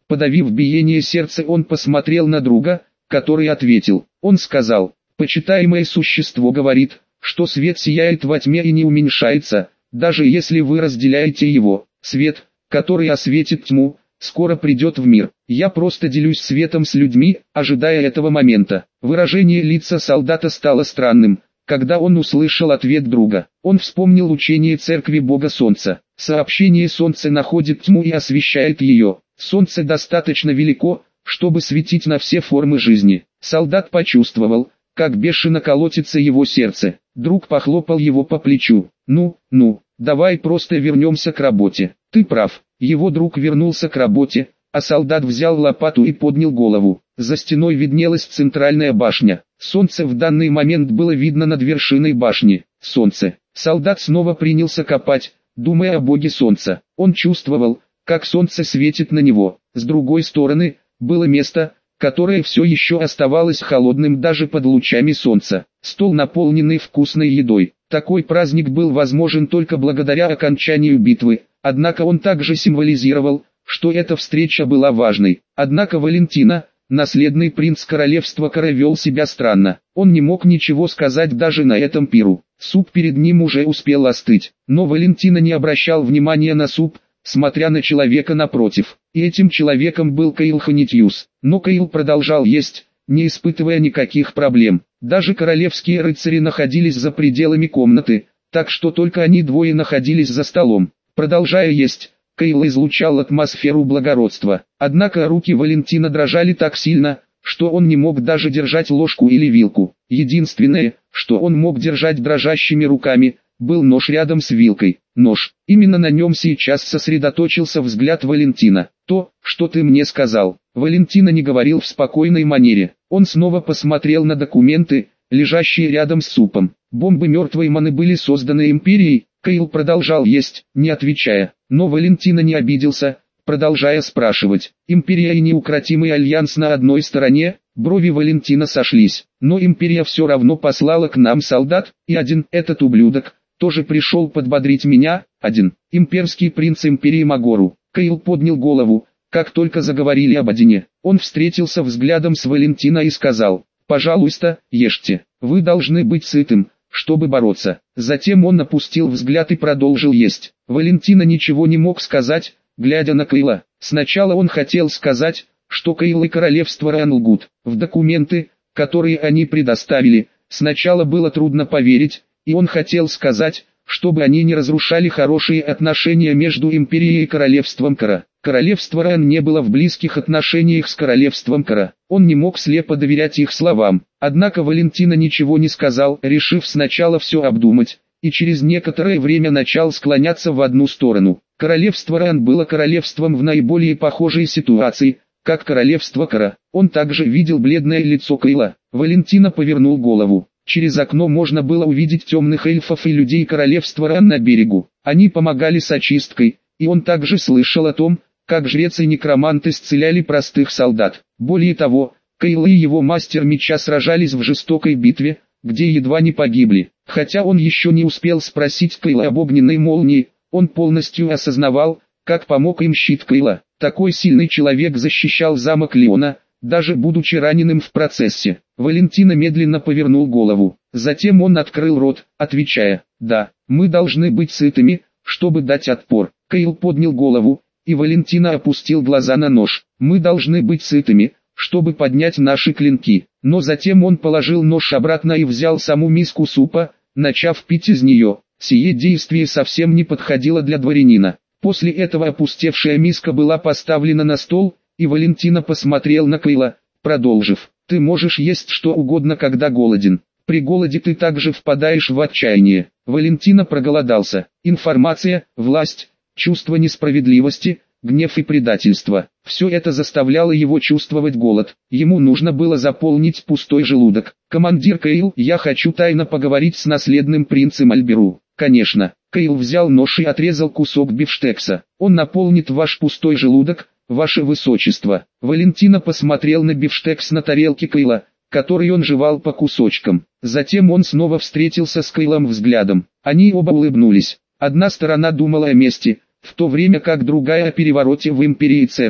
Подавив биение сердца, он посмотрел на друга, который ответил. Он сказал: «Почитаемое существо говорит, что свет сияет во тьме и не уменьшается, даже если вы разделяете его. Свет, который осветит тьму, скоро придет в мир. Я просто делюсь светом с людьми, ожидая этого момента». Выражение лица солдата стало странным, когда он услышал ответ друга. Он вспомнил учение церкви Бога Солнца. Сообщение: солнце находит тьму и освещает ее. Солнце достаточно велико, чтобы светить на все формы жизни. Солдат почувствовал, как бешено колотится его сердце. Друг похлопал его по плечу. «Ну, ну, давай просто вернемся к работе». «Ты прав». Его друг вернулся к работе, а солдат взял лопату и поднял голову. За стеной виднелась центральная башня. Солнце в данный момент было видно над вершиной башни. Солнце. Солдат снова принялся копать, думая о боге солнца. Он чувствовал, как солнце светит на него. С другой стороны, было место, которое все еще оставалось холодным даже под лучами солнца. Стол, наполненный вкусной едой. Такой праздник был возможен только благодаря окончанию битвы, однако он также символизировал, что эта встреча была важной. Однако Валентина, наследный принц королевства Кара, вел себя странно. Он не мог ничего сказать даже на этом пиру. Суп перед ним уже успел остыть, но Валентина не обращал внимания на суп, смотря на человека напротив. И этим человеком был Каил Ханитьюс. Но Каил продолжал есть, не испытывая никаких проблем. Даже королевские рыцари находились за пределами комнаты, так что только они двое находились за столом. Продолжая есть, Каил излучал атмосферу благородства. Однако руки Валентина дрожали так сильно, что он не мог даже держать ложку или вилку. Единственное, что он мог держать дрожащими руками, был нож рядом с вилкой. Нож. Именно на нем сейчас сосредоточился взгляд Валентина. «То, что ты мне сказал». Валентина не говорил в спокойной манере. Он снова посмотрел на документы, лежащие рядом с супом. Бомбы мертвой маны были созданы Империей. Каил продолжал есть, не отвечая. Но Валентина не обиделся, продолжая спрашивать. «Империя и неукротимый альянс на одной стороне». Брови Валентина сошлись. «Но Империя все равно послала к нам солдат, и один, этот ублюдок, тоже пришел подбодрить меня. Один. Имперский принц Империи Магору». Каил поднял голову, как только заговорили об Одине. Он встретился взглядом с Валентина и сказал: «Пожалуйста, ешьте. Вы должны быть сытым, чтобы бороться». Затем он опустил взгляд и продолжил есть. Валентина ничего не мог сказать, глядя на Каила. Сначала он хотел сказать, что Каил и королевство Ран лгут. В документы, которые они предоставили, сначала было трудно поверить, и он хотел сказать, чтобы они не разрушали хорошие отношения между Империей и королевством Кара. Королевство Ран не было в близких отношениях с королевством Кара. Он не мог слепо доверять их словам. Однако Валентина ничего не сказал, решив сначала все обдумать, и через некоторое время начал склоняться в одну сторону. Королевство Ран было королевством в наиболее похожей ситуации, как королевство Кара. Он также видел бледное лицо Каила. Валентина повернул голову. Через окно можно было увидеть темных эльфов и людей королевства Ран на берегу. Они помогали с очисткой, и он также слышал о том, как жрец и некромант исцеляли простых солдат. Более того, Каил и его мастер меча сражались в жестокой битве, где едва не погибли. Хотя он еще не успел спросить Каила об огненной молнии, он полностью осознавал, как помог им щит Каила. Такой сильный человек защищал замок Леона, даже будучи раненым в процессе. Валентина медленно повернул голову. Затем он открыл рот, отвечая: «Да, мы должны быть сытыми, чтобы дать отпор». Каил поднял голову, и Валентина опустил глаза на нож. «Мы должны быть сытыми, чтобы поднять наши клинки». Но затем он положил нож обратно и взял саму миску супа, начав пить из нее. Сие действие совсем не подходило для дворянина. После этого опустевшая миска была поставлена на стол, и Валентина посмотрел на Каила, продолжив: «Ты можешь есть что угодно, когда голоден. При голоде ты также впадаешь в отчаяние». Валентина проголодался. Информация, власть, чувство несправедливости, гнев и предательство. Все это заставляло его чувствовать голод. Ему нужно было заполнить пустой желудок. «Командир Каил, я хочу тайно поговорить с наследным принцем Альберу». «Конечно». Каил взял нож и отрезал кусок бифштекса. «Он наполнит ваш пустой желудок, ваше высочество». Валентина посмотрел на бифштекс на тарелке Каила, который он жевал по кусочкам. Затем он снова встретился с Каилом взглядом. Они оба улыбнулись. Одна сторона думала о мести, в то время как другая о перевороте в Империи Церкви.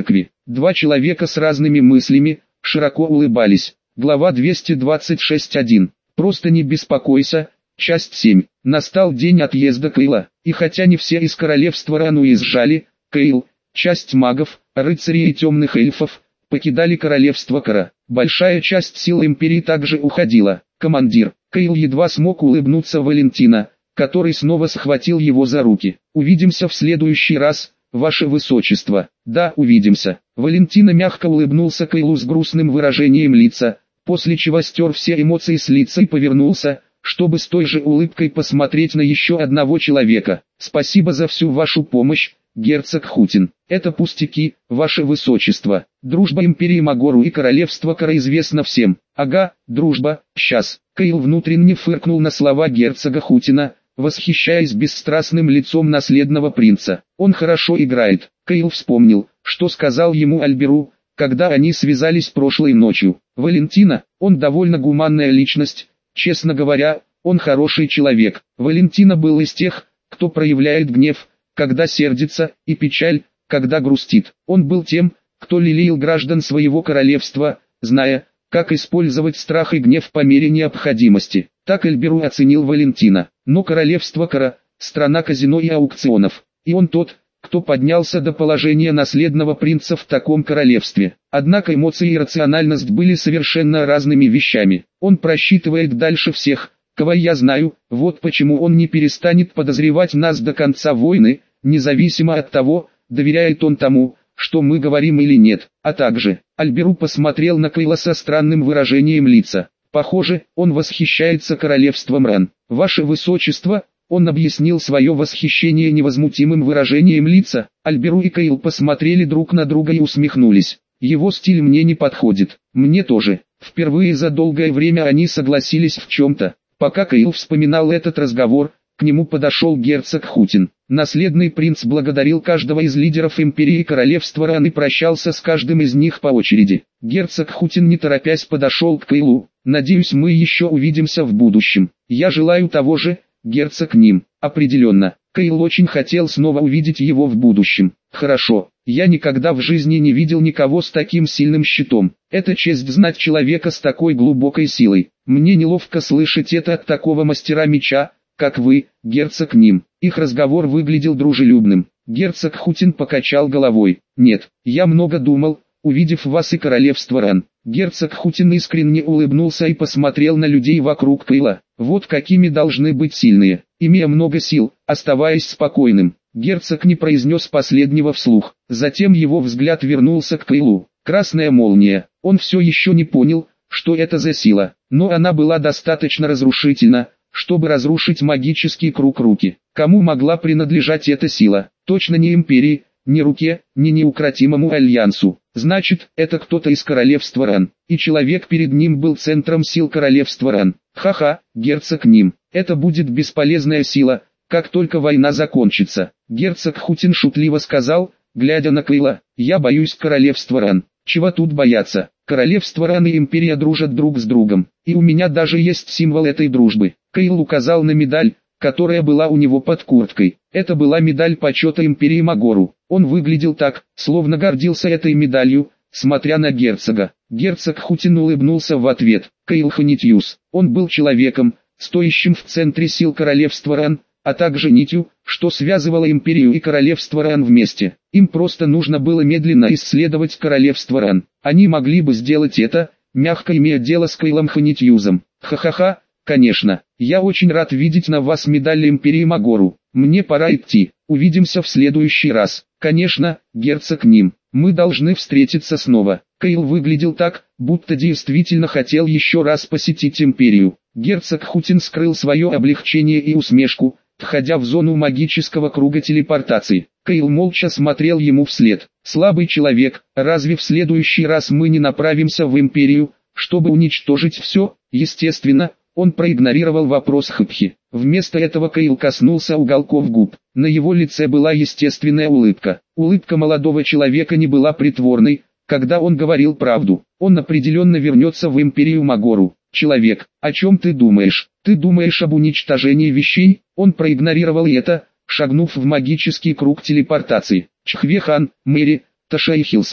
Два человека с разными мыслями, широко улыбались. Глава двести двадцать шесть точка один. Просто не беспокойся. Часть семь. Настал день отъезда Кейла, и хотя не все из королевства Ран уезжали, Кейл, часть магов, рыцарей и темных эльфов, покидали королевство Кара. Большая часть сил империи также уходила. Командир, Кейл едва смог улыбнуться Валентина, который снова схватил его за руки. Увидимся в следующий раз, ваше высочество. Да, увидимся. Валентина мягко улыбнулся Кейлу с грустным выражением лица, после чего стер все эмоции с лица и повернулся, чтобы с той же улыбкой посмотреть на еще одного человека. Спасибо за всю вашу помощь, герцог Хутин. Это пустяки, ваше высочество. Дружба империи Магору и королевства Кара известна всем. Ага, дружба, сейчас. Кейл внутренне фыркнул на слова герцога Хутина, восхищаясь бесстрастным лицом наследного принца. Он хорошо играет. Кейл вспомнил, что сказал ему Альберу, когда они связались прошлой ночью. Валентина, он довольно гуманная личность. Честно говоря, он хороший человек. Валентина был из тех, кто проявляет гнев, когда сердится, и печаль, когда грустит. Он был тем, кто лелеял граждан своего королевства, зная, как использовать страх и гнев по мере необходимости. Так Альберу оценил Валентина. Но королевство Кара – страна казино и аукционов, и он тот, кто поднялся до положения наследного принца в таком королевстве. Однако эмоции и рациональность были совершенно разными вещами. Он просчитывает дальше всех, кого я знаю, вот почему он не перестанет подозревать нас до конца войны, независимо от того, доверяет он тому, что мы говорим или нет. А также, Альберу посмотрел на Кейла со странным выражением лица. Похоже, он восхищается королевством Ран. Ваше высочество, он объяснил свое восхищение невозмутимым выражением лица. Альберу и Кейл посмотрели друг на друга и усмехнулись. Его стиль мне не подходит. Мне тоже. Впервые за долгое время они согласились в чем-то. Пока Кейл вспоминал этот разговор, к нему подошел герцог Хутин. Наследный принц благодарил каждого из лидеров империи и королевства Ран и прощался с каждым из них по очереди. Герцог Хутин не торопясь подошел к Кейлу. Надеюсь, мы еще увидимся в будущем. Я желаю того же, герцог Ним. Определенно, Кейл очень хотел снова увидеть его в будущем. Хорошо, я никогда в жизни не видел никого с таким сильным щитом. Это честь знать человека с такой глубокой силой. Мне неловко слышать это от такого мастера меча, как вы, герцог Ним. Их разговор выглядел дружелюбным. Герцог Хутин покачал головой. Нет, я много думал, увидев вас и королевство Ран. Герцог Хутин искренне улыбнулся и посмотрел на людей вокруг Кейла. Вот какими должны быть сильные, имея много сил, оставаясь спокойным. Герцог не произнес последнего вслух. Затем его взгляд вернулся к Кейлу. Красная молния. Он все еще не понял, что это за сила, но она была достаточно разрушительна, чтобы разрушить магический круг руки. Кому могла принадлежать эта сила? Точно не империи, ни руке, ни неукротимому альянсу. Значит, это кто-то из королевства Ран, и человек перед ним был центром сил королевства Ран. Ха-ха, герцог Ним, это будет бесполезная сила, как только война закончится. Герцог Хутин шутливо сказал, глядя на Кейла, я боюсь королевства Ран. Чего тут бояться? Королевство Ран и империя дружат друг с другом, и у меня даже есть символ этой дружбы. Кейл указал на медаль, которая была у него под курткой. Это была медаль почета империи Магору. Он выглядел так, словно гордился этой медалью, смотря на герцога. Герцог Хутин улыбнулся в ответ. Кейл Ханитьюс. Он был человеком, стоящим в центре сил королевства Ран, а также нитью, что связывало империю и королевство Ран вместе. Им просто нужно было медленно исследовать королевство Ран. Они могли бы сделать это, мягко имея дело с Кейлом Ханитьюзом. Ха-ха-ха, конечно, я очень рад видеть на вас медаль империи Магору. Мне пора идти, увидимся в следующий раз. Конечно, герцог Ним, мы должны встретиться снова. Кейл выглядел так, будто действительно хотел еще раз посетить империю. Герцог Хутин скрыл свое облегчение и усмешку, входя в зону магического круга телепортации. Кейл молча смотрел ему вслед. Слабый человек, разве в следующий раз мы не направимся в империю, чтобы уничтожить все? Естественно, он проигнорировал вопрос Хыпхи. Вместо этого Кейл коснулся уголков губ. На его лице была естественная улыбка. Улыбка молодого человека не была притворной, когда он говорил правду. Он определенно вернется в империю Магору. Человек, о чем ты думаешь? Ты думаешь об уничтожении вещей? Он проигнорировал это, шагнув в магический круг телепортации. Чхвехан, Мэри, Таша и Хилсман.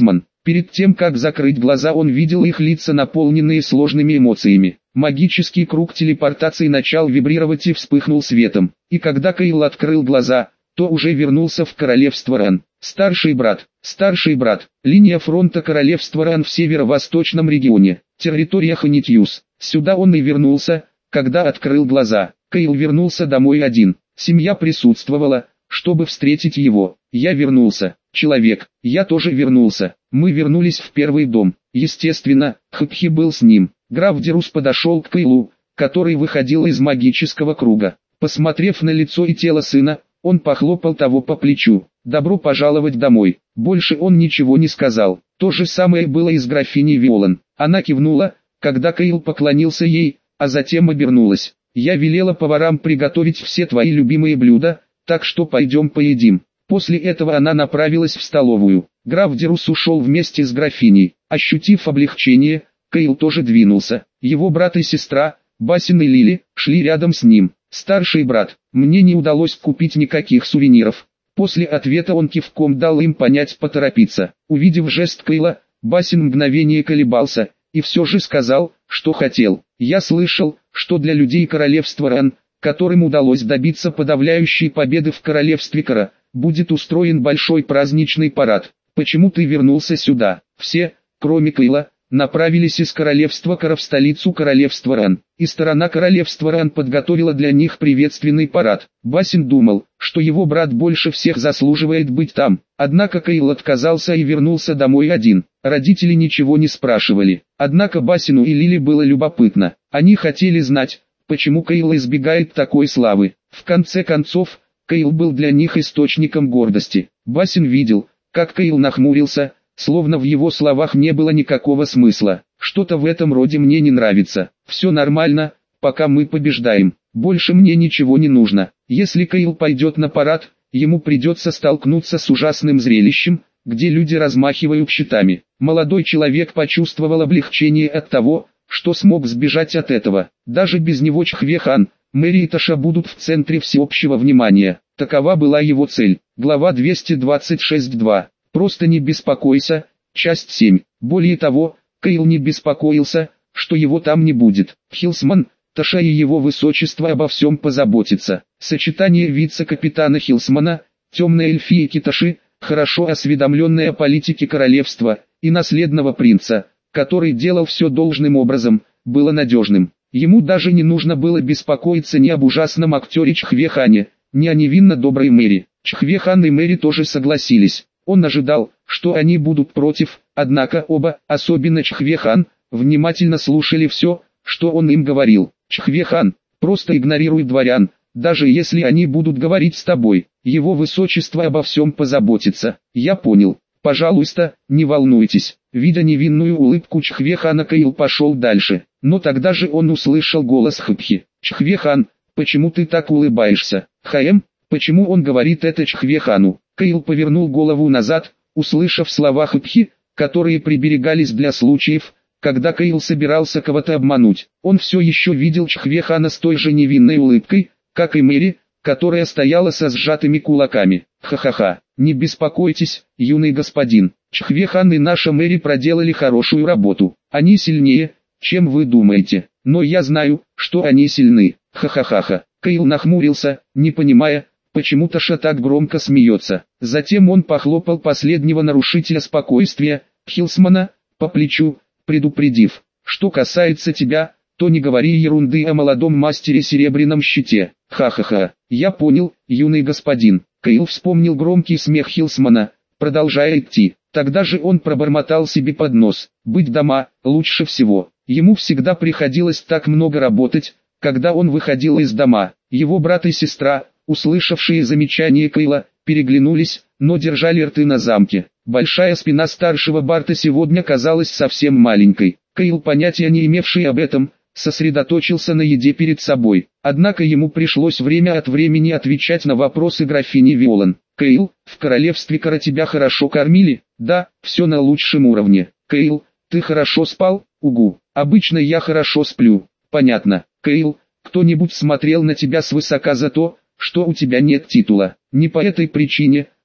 Перед тем как закрыть глаза, он видел их лица, наполненные сложными эмоциями. Магический круг телепортации начал вибрировать и вспыхнул светом. И когда Кайл открыл глаза, то уже вернулся в королевство Ран. Старший брат, старший брат, линия фронта королевства Ран в северо-восточном регионе, территория Ханитьюс. Сюда он и вернулся, когда открыл глаза. Кайл вернулся домой один. Семья присутствовала, чтобы встретить его. Я вернулся. Человек, я тоже вернулся. Мы вернулись в первый дом. Естественно, Хапхи был с ним. Граф Дерус подошел к Кайлу, который выходил из магического круга. Посмотрев на лицо и тело сына, он похлопал того по плечу. «Добро пожаловать домой». Больше он ничего не сказал. То же самое было и с графиней Виолан. Она кивнула, когда Кайл поклонился ей, а затем обернулась. «Я велела поварам приготовить все твои любимые блюда, так что пойдем поедим». После этого она направилась в столовую. Граф Дерус ушел вместе с графиней. Ощутив облегчение, Кайл тоже двинулся. Его брат и сестра, Басин и Лили, шли рядом с ним. «Старший брат, мне не удалось купить никаких сувениров». После ответа он кивком дал им понять поторопиться. Увидев жест Кайла, Басин мгновение колебался, и все же сказал, что хотел. «Я слышал, что для людей королевства Ран, которым удалось добиться подавляющей победы в королевстве Кара, будет устроен большой праздничный парад. Почему ты вернулся сюда?» Все, кроме Кайла, направились из королевства Кара в столицу королевства Ран, и сторона королевства Ран подготовила для них приветственный парад. Басин думал, что его брат больше всех заслуживает быть там, однако Кайл отказался и вернулся домой один. Родители ничего не спрашивали, однако Басину и Лили было любопытно. Они хотели знать, почему Кайл избегает такой славы. В конце концов, Кайл был для них источником гордости. Басин видел, как Кайл нахмурился, словно в его словах не было никакого смысла. «Что-то в этом роде мне не нравится. Все нормально, пока мы побеждаем. Больше мне ничего не нужно». Если Кайл пойдет на парад, ему придется столкнуться с ужасным зрелищем, где люди размахивают щитами. Молодой человек почувствовал облегчение от того, что смог сбежать от этого. Даже без него Чхве-хан, Мэри и Таша будут в центре всеобщего внимания. Такова была его цель. Глава двести двадцать шесть два. «Просто не беспокойся», часть семь. Более того, Кайл не беспокоился, что его там не будет. Хилсман, Таша и его высочество обо всем позаботятся. Сочетание вице-капитана Хилсмана, темной эльфийки Таши, хорошо осведомленной о политике королевства, и наследного принца, который делал все должным образом, было надежным. Ему даже не нужно было беспокоиться ни об ужасном актере Чхве-хане, ни о невинно доброй Мэри. Чхве-хан и Мэри тоже согласились. Он ожидал, что они будут против, однако оба, особенно Чхве-хан, внимательно слушали все, что он им говорил. «Чхве-хан, просто игнорируй дворян, даже если они будут говорить с тобой. Его высочество обо всем позаботится». «Я понял. Пожалуйста, не волнуйтесь». Видя невинную улыбку Чхве-хана, Кайл пошел дальше. Но тогда же он услышал голос Хапхи. «Чхве-хан, почему ты так улыбаешься?» «Хаэм, почему он говорит это Чхве-хану?» Кайл повернул голову назад, услышав слова Хапхи, которые приберегались для случаев, когда Кайл собирался кого-то обмануть. Он все еще видел Чхве-хана с той же невинной улыбкой, как и Мэри, которая стояла со сжатыми кулаками. «Ха-ха-ха, не беспокойтесь, юный господин. Чхве-хан и наша Мэри проделали хорошую работу. Они сильнее, чем вы думаете. Но я знаю, что они сильны. Ха-ха-ха-ха». Кайл нахмурился, не понимая, почему Таша так громко смеется. Затем он похлопал последнего нарушителя спокойствия, Хилсмана, по плечу, предупредив: «Что касается тебя, то не говори ерунды о молодом мастере Серебряном Щите». «Ха-ха-ха, я понял, юный господин». Кайл вспомнил громкий смех Хилсмана, продолжая идти. Тогда же он пробормотал себе под нос: «Быть дома, лучше всего». Ему всегда приходилось так много работать, когда он выходил из дома. Его брат и сестра, услышавшие замечание Кайла, переглянулись, но держали рты на замке. Большая спина старшего Барта сегодня казалась совсем маленькой. Кайл, понятия не имевший об этом, сосредоточился на еде перед собой. Однако ему пришлось время от времени отвечать на вопросы графини Виолан. «Кайл, в королевстве Кара тебя хорошо кормили?» «Да, все на лучшем уровне». «Кайл, ты хорошо спал?» «Угу, обычно я хорошо сплю». «Понятно». «Кайл, кто-нибудь смотрел на тебя свысока за то, что у тебя нет титула?» «Не по этой причине,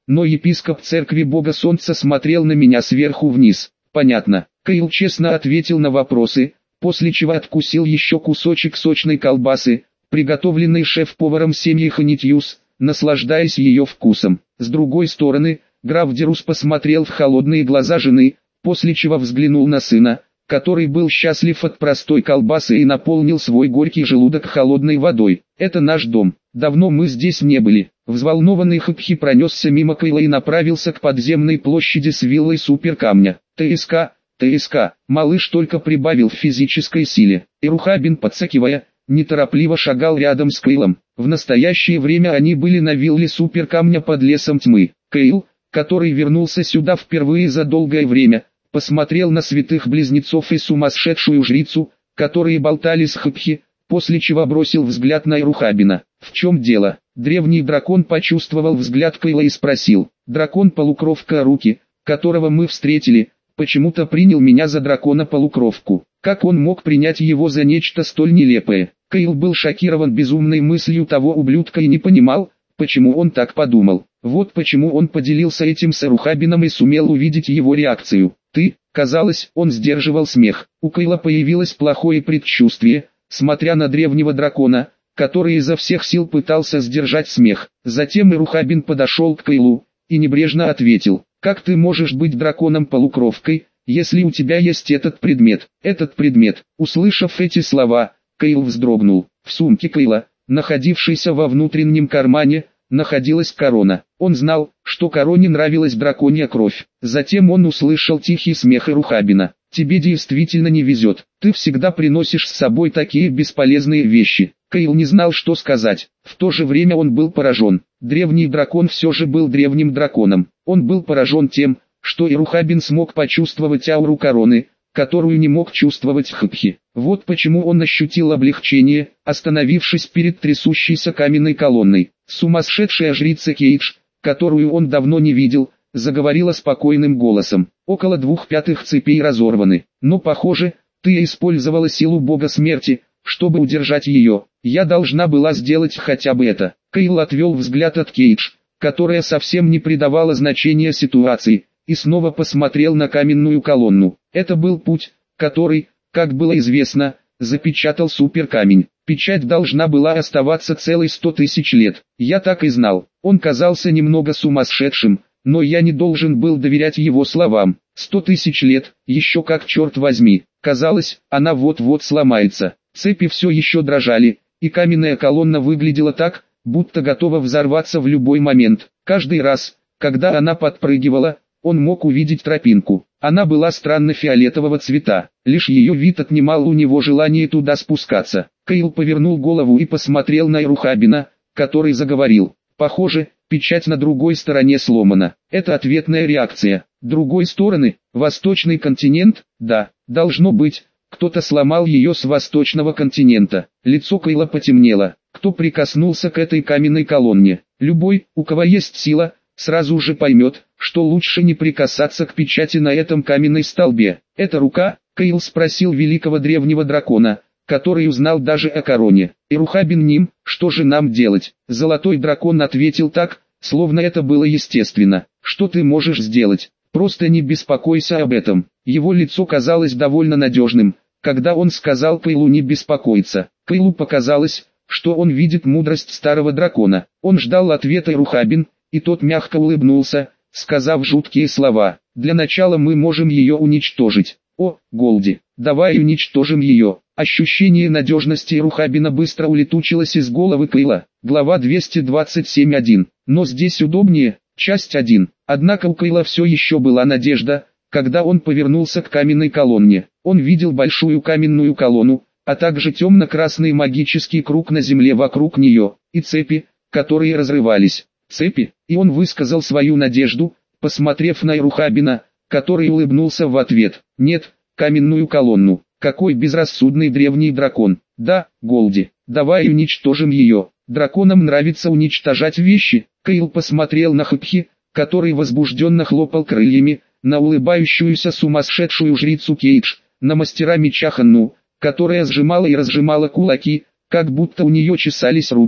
но епископ церкви Бога Солнца смотрел на меня сверху вниз. Понятно. Кайл честно ответил на вопросы, после чего откусил еще кусочек сочной колбасы, приготовленной шеф-поваром семьи Ханитьюс, наслаждаясь ее вкусом. С другой стороны, граф Дерус посмотрел в холодные глаза жены, после чего взглянул на сына, который был счастлив от простой колбасы и наполнил свой горький желудок холодной водой. «Это наш дом. Давно мы здесь не были». Взволнованный Хапхи пронесся мимо Кайла и направился к подземной площади с виллой суперкамня. ТСК, ТСК, малыш только прибавил в физической силе. И Рухабин, подсакивая, неторопливо шагал рядом с Кайлом. В настоящее время они были на вилле суперкамня под лесом тьмы. Кайл, который вернулся сюда впервые за долгое время, посмотрел на святых близнецов и сумасшедшую жрицу, которые болтали с Хапхи, после чего бросил взгляд на Ирухабина. «В чем дело?» Древний дракон почувствовал взгляд Кайла и спросил. «Дракон-полукровка Руки, которого мы встретили, почему-то принял меня за дракона-полукровку. Как он мог принять его за нечто столь нелепое?» Кайл был шокирован безумной мыслью того ублюдка и не понимал, почему он так подумал. Вот почему он поделился этим с Ирухабином и сумел увидеть его реакцию. «Ты?» Казалось, он сдерживал смех. У Кайла появилось плохое предчувствие, смотря на древнего дракона, который изо всех сил пытался сдержать смех. Затем Ирухабин подошел к Кайлу и небрежно ответил: «Как ты можешь быть драконом-полукровкой, если у тебя есть этот предмет?» «Этот предмет». Услышав эти слова, Кайл вздрогнул. В сумке Кайла, находившейся во внутреннем кармане, находилась корона. Он знал, что короне нравилась драконья кровь. Затем он услышал тихий смех Ирухабина. «Тебе действительно не везет. Ты всегда приносишь с собой такие бесполезные вещи». Кайл не знал, что сказать. В то же время он был поражен. Древний дракон все же был древним драконом. Он был поражен тем, что Ирухабин смог почувствовать ауру короны, которую не мог чувствовать Хапхи. Вот почему он ощутил облегчение, остановившись перед трясущейся каменной колонной. Сумасшедшая жрица Кейдж, которую он давно не видел, заговорила спокойным голосом. «Около двух пятых цепей разорваны, но похоже, ты использовала силу бога смерти, чтобы удержать ее. Я должна была сделать хотя бы это». Кайл отвел взгляд от Кейдж, которая совсем не придавала значения ситуации, и снова посмотрел на каменную колонну. Это был путь, который, как было известно, запечатал суперкамень. Печать должна была оставаться целой сто тысяч лет. Я так и знал. Он казался немного сумасшедшим, но я не должен был доверять его словам. Сто тысяч лет, еще как черт возьми. Казалось, она вот-вот сломается. Цепи все еще дрожали, и каменная колонна выглядела так, будто готова взорваться в любой момент. Каждый раз, когда она подпрыгивала, он мог увидеть тропинку. Она была странно фиолетового цвета, лишь ее вид отнимал у него желание туда спускаться. Кайл повернул голову и посмотрел на Ирухабина, который заговорил. «Похоже, печать на другой стороне сломана. Это ответная реакция. Другой стороны, восточный континент, да, должно быть, кто-то сломал ее с восточного континента». Лицо Кайла потемнело. Кто прикоснулся к этой каменной колонне? Любой, у кого есть сила, сразу же поймет, что лучше не прикасаться к печати на этом каменной столбе. «Это рука?» — Кайл спросил великого древнего дракона, который узнал даже о короне. «Ирухабин Ним, что же нам делать?» Золотой дракон ответил так, словно это было естественно. «Что ты можешь сделать? Просто не беспокойся об этом». Его лицо казалось довольно надежным, когда он сказал Кайлу не беспокоиться. Кайлу показалось, что он видит мудрость старого дракона. Он ждал ответа Ирухабин, и тот мягко улыбнулся, сказав жуткие слова. «Для начала мы можем ее уничтожить». «О, Голди, давай уничтожим ее». Ощущение надежности Ирухабина быстро улетучилось из головы Кайла. Глава двести двадцать семь один. Но здесь удобнее. Часть один. Однако у Кайла все еще была надежда, когда он повернулся к каменной колонне. Он видел большую каменную колонну, а также темно-красный магический круг на земле вокруг нее, и цепи, которые разрывались. Цепи, и он высказал свою надежду, посмотрев на Ирухабина, который улыбнулся в ответ. «Нет, каменную колонну. Какой безрассудный древний дракон. Да, Голди, давай уничтожим ее». Драконам нравится уничтожать вещи. Кайл посмотрел на Хапхи, который возбужденно хлопал крыльями, на улыбающуюся сумасшедшую жрицу Кейдж, на мастера меча Ханну, которая сжимала и разжимала кулаки, как будто у нее чесались руки,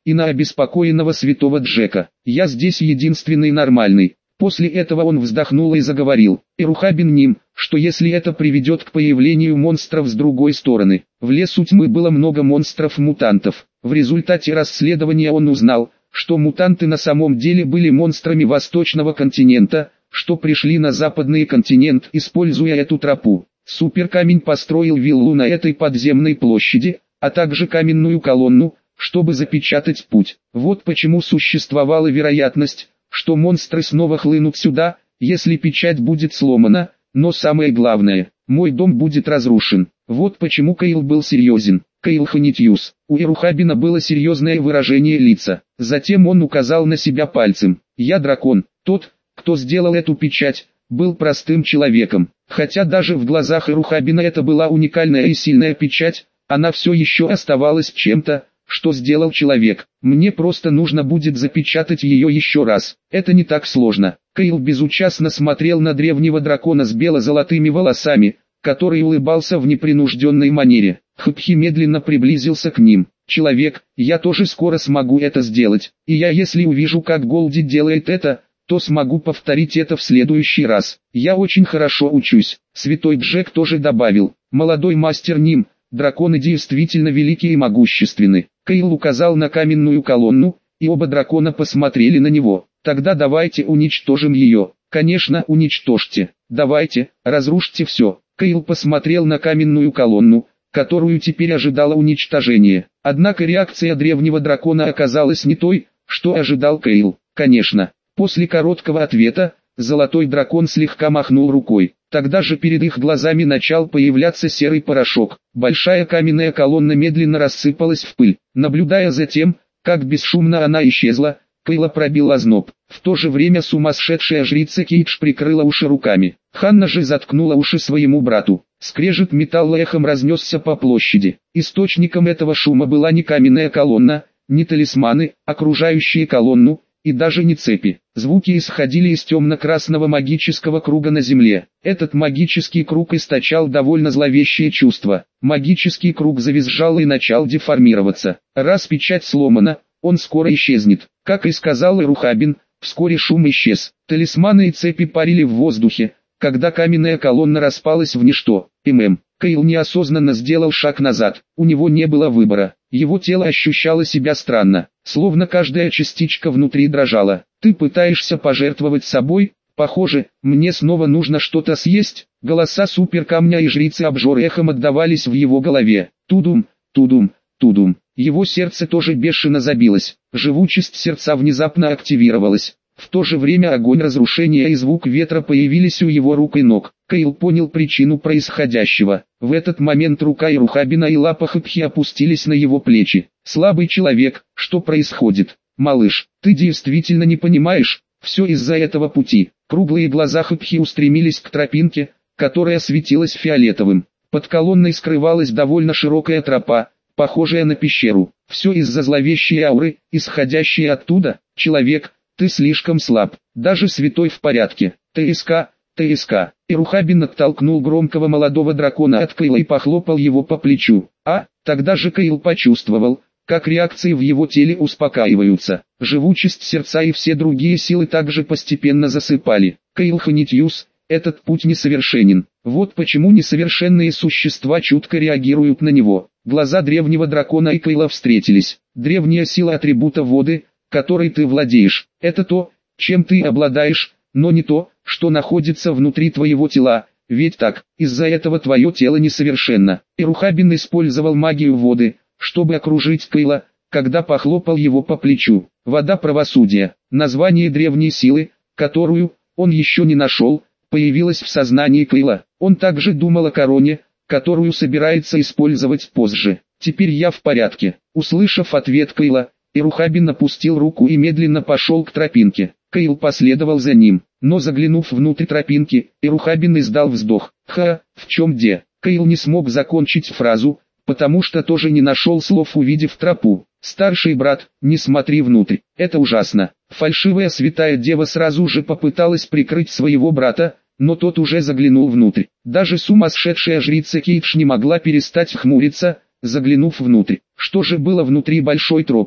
и на обеспокоенного святого Джека. «Я здесь единственный нормальный». После этого он вздохнул и заговорил: «Ирухабин Ним, что если это приведет к появлению монстров с другой стороны? В лесу тьмы было много монстров-мутантов. В результате расследования он узнал, что мутанты на самом деле были монстрами восточного континента, что пришли на западный континент, используя эту тропу. Суперкамень построил виллу на этой подземной площади, а также каменную колонну, чтобы запечатать путь. Вот почему существовала вероятность, что монстры снова хлынут сюда, если печать будет сломана, но самое главное, мой дом будет разрушен». Вот почему Кейл был серьезен. Кейл Ханитьюс. У Ирухабина было серьезное выражение лица. Затем он указал на себя пальцем. «Я дракон. Тот, кто сделал эту печать, был простым человеком. Хотя даже в глазах Ирухабина это была уникальная и сильная печать, она все еще оставалась чем-то, что сделал человек. Мне просто нужно будет запечатать ее еще раз. Это не так сложно». Кейл безучастно смотрел на древнего дракона с бело-золотыми волосами, который улыбался в непринужденной манере. Хапхи медленно приблизился к ним. «Человек, я тоже скоро смогу это сделать, и я, если увижу, как Голди делает это, то смогу повторить это в следующий раз. Я очень хорошо учусь». Святой Джек тоже добавил: «Молодой мастер Ним, драконы действительно великие и могущественны». Кейл указал на каменную колонну, и оба дракона посмотрели на него. «Тогда давайте уничтожим ее». «Конечно, уничтожьте. Давайте, разрушьте все». Кейл посмотрел на каменную колонну, которую теперь ожидало уничтожение. Однако реакция древнего дракона оказалась не той, что ожидал Кейл. «Конечно». После короткого ответа, золотой дракон слегка махнул рукой. Тогда же перед их глазами начал появляться серый порошок. Большая каменная колонна медленно рассыпалась в пыль. Наблюдая за тем, как бесшумно она исчезла, Кейла пробил озноб. В то же время сумасшедшая жрица Кейдж прикрыла уши руками. Ханна же заткнула уши своему брату. Скрежет металла эхом разнесся по площади. Источником этого шума была не каменная колонна, не талисманы, окружающие колонну, и даже не цепи. Звуки исходили из темно-красного магического круга на земле. Этот магический круг источал довольно зловещее чувство. Магический круг завизжал и начал деформироваться. Раз печать сломана, он скоро исчезнет. Как и сказал Ирухабин, вскоре шум исчез. Талисманы и цепи парили в воздухе, когда каменная колонна распалась в ничто. ММ. Кейл неосознанно сделал шаг назад. У него не было выбора. Его тело ощущало себя странно, словно каждая частичка внутри дрожала. «Ты пытаешься пожертвовать собой? Похоже, мне снова нужно что-то съесть». Голоса суперкамня и жрицы обжор эхом отдавались в его голове. Тудум, тудум, тудум. Его сердце тоже бешено забилось. Живучесть сердца внезапно активировалась. В то же время огонь разрушения и звук ветра появились у его рук и ног. Кейл понял причину происходящего. В этот момент рука Ирухабина и лапа Хапхи опустились на его плечи. «Слабый человек, что происходит? Малыш, ты действительно не понимаешь? Все из-за этого пути». Круглые глаза Хапхи устремились к тропинке, которая светилась фиолетовым. Под колонной скрывалась довольно широкая тропа, похожая на пещеру. Все из-за зловещей ауры, исходящей оттуда. «Человек, ты слишком слаб, даже святой в порядке. ТСК, ТСК». Ирухабин оттолкнул громкого молодого дракона от Кейла и похлопал его по плечу. А, тогда же Кейл почувствовал, как реакции в его теле успокаиваются. Живучесть сердца и все другие силы также постепенно засыпали. Кейл Ханитьюс, этот путь несовершенен. Вот почему несовершенные существа чутко реагируют на него. Глаза древнего дракона и Кейла встретились. Древняя сила атрибута воды, которой ты владеешь, это то, чем ты обладаешь, но не то, что находится внутри твоего тела, ведь так, из-за этого твое тело несовершенно. Ирухабин использовал магию воды, чтобы окружить Кейла, когда похлопал его по плечу. Вода правосудия, название древней силы, которую он еще не нашел, появилась в сознании Кейла. Он также думал о короне, которую собирается использовать позже. «Теперь я в порядке». Услышав ответ Кейла, Ирухабин опустил руку и медленно пошел к тропинке. Кейл последовал за ним, но заглянув внутрь тропинки, Ирухабин издал вздох. «Ха, в чем де?» Кейл не смог закончить фразу, потому что тоже не нашел слов, увидев тропу. «Старший брат, не смотри внутрь, это ужасно». Фальшивая святая дева сразу же попыталась прикрыть своего брата, но тот уже заглянул внутрь. Даже сумасшедшая жрица Кейдж не могла перестать хмуриться, заглянув внутрь. Что же было внутри большой тропы,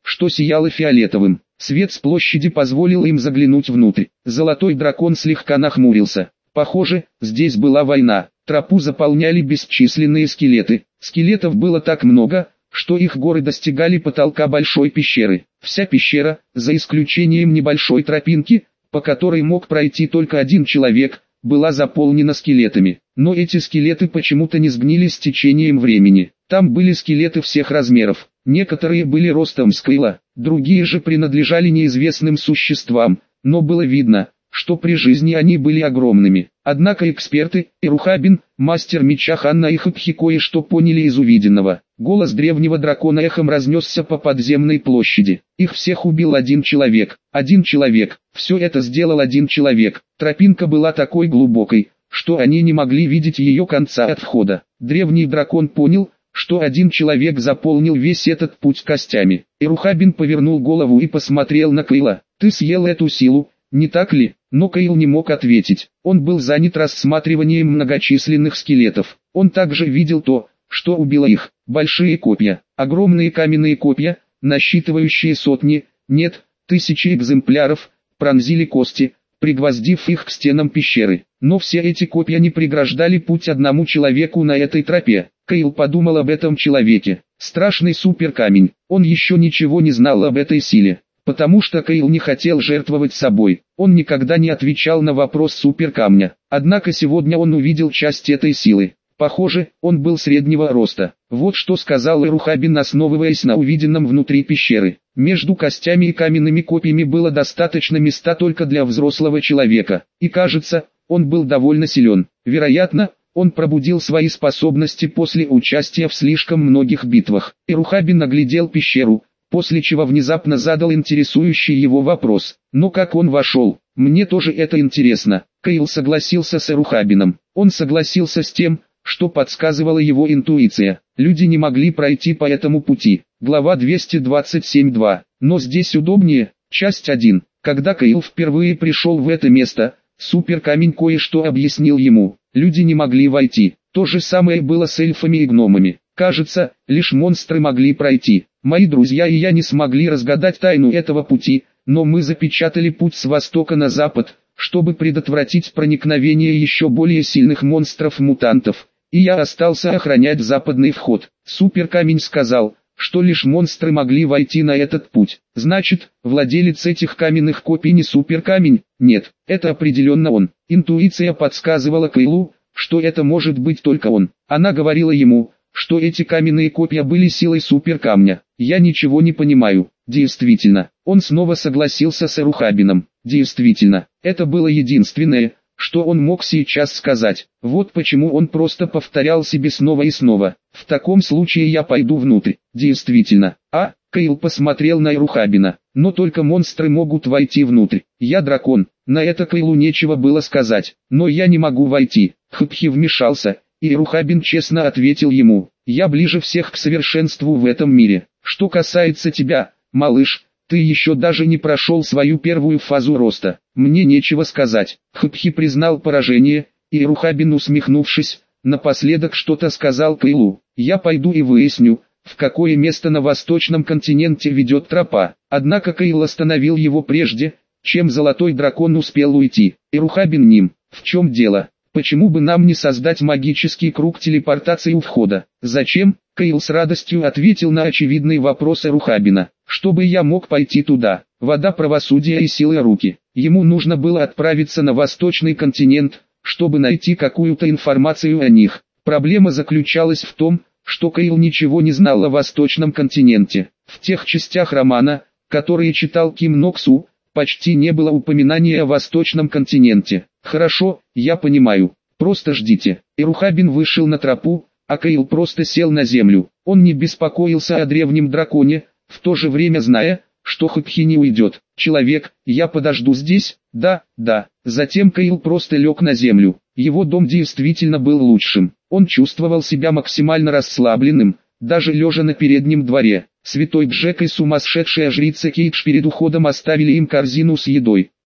что сияло фиолетовым. Свет с площади позволил им заглянуть внутрь. Золотой дракон слегка нахмурился. Похоже, здесь была война. Тропу заполняли бесчисленные скелеты. Скелетов было так много, что их горы достигали потолка большой пещеры. Вся пещера, за исключением небольшой тропинки, по которой мог пройти только один человек, была заполнена скелетами. Но эти скелеты почему-то не сгнили с течением времени. Там были скелеты всех размеров. Некоторые были ростом с Кейла, другие же принадлежали неизвестным существам, но было видно, что при жизни они были огромными. Однако эксперты, Эрухабин, мастер меча Ханна и Хапхи кое-что поняли из увиденного. Голос древнего дракона эхом разнесся по подземной площади. Их всех убил один человек. Один человек. Все это сделал один человек. Тропинка была такой глубокой, что они не могли видеть ее конца от входа. Древний дракон понял, что один человек заполнил весь этот путь костями. Эрухабин повернул голову и посмотрел на Кейла. «Ты съел эту силу, не так ли?» Но Кейл не мог ответить. Он был занят рассматриванием многочисленных скелетов. Он также видел то, что убило их. Большие копья, огромные каменные копья, насчитывающие сотни, нет, тысячи экземпляров, пронзили кости, пригвоздив их к стенам пещеры. Но все эти копья не преграждали путь одному человеку на этой тропе. Кейл подумал об этом человеке. Страшный суперкамень. Он еще ничего не знал об этой силе, потому что Кейл не хотел жертвовать собой. Он никогда не отвечал на вопрос суперкамня. Однако сегодня он увидел часть этой силы. Похоже, он был среднего роста. Вот что сказал Эрухабин, основываясь на увиденном внутри пещеры. Между костями и каменными копьями было достаточно места только для взрослого человека. И кажется, он был довольно силен. Вероятно, он пробудил свои способности после участия в слишком многих битвах. Эрухабин оглядел пещеру, после чего внезапно задал интересующий его вопрос. Но как он вошел? Мне тоже это интересно. Кейл согласился с Эрухабином. Он согласился с тем, что подсказывала его интуиция. Люди не могли пройти по этому пути. Глава двести двадцать семь два. Но здесь удобнее. Часть один. Когда Кейл впервые пришел в это место, суперкамень кое-что объяснил ему. Люди не могли войти. То же самое было с эльфами и гномами. Кажется, лишь монстры могли пройти. Мои друзья и я не смогли разгадать тайну этого пути, но мы запечатали путь с востока на запад, чтобы предотвратить проникновение еще более сильных монстров-мутантов. И я остался охранять западный вход. Суперкамень сказал, что лишь монстры могли войти на этот путь. Значит, владелец этих каменных копий не суперкамень? Нет, это определенно он. Интуиция подсказывала Кейлу, что это может быть только он. Она говорила ему, что эти каменные копья были силой суперкамня. Я ничего не понимаю. Действительно, он снова согласился с Эрухабином. Действительно, это было единственное, что он мог сейчас сказать. Вот почему он просто повторял себе снова и снова. В таком случае я пойду внутрь. Действительно. А, Кейл посмотрел на Эрухабина. Но только монстры могут войти внутрь. Я дракон. На это Кейлу нечего было сказать. Но я не могу войти. Хапхи вмешался, и Эрухабин честно ответил ему. Я ближе всех к совершенству в этом мире. Что касается тебя, малыш, ты еще даже не прошел свою первую фазу роста. Мне нечего сказать. Хапхи признал поражение, и Эрухабин, усмехнувшись, напоследок что-то сказал Кейлу. Я пойду и выясню, в какое место на восточном континенте ведет тропа. Однако Кейл остановил его прежде, чем золотой дракон успел уйти. Эрухабин ним. В чем дело? Почему бы нам не создать магический круг телепортации у входа? Зачем? Кейл с радостью ответил на очевидный вопрос Эрухабина. Чтобы я мог пойти туда. Вода правосудия и силы руки. Ему нужно было отправиться на восточный континент, чтобы найти какую-то информацию о них. Проблема заключалась в том, что Кейл ничего не знал о восточном континенте. В тех частях романа, которые читал Ким Ноксу, почти не было упоминания о восточном континенте. Хорошо, я понимаю. Просто ждите. Эрухабин вышел на тропу, а Кейл просто сел на землю. Он не беспокоился о древнем драконе, в то же время зная, что Хапхи не уйдет. Человек, я подожду здесь? Да, да. Затем Кейл просто лег на землю. Его дом действительно был лучшим. Он чувствовал себя максимально расслабленным, даже лежа на переднем дворе. Святой Джек и сумасшедшая жрица Кейдж перед уходом оставили им корзину с едой.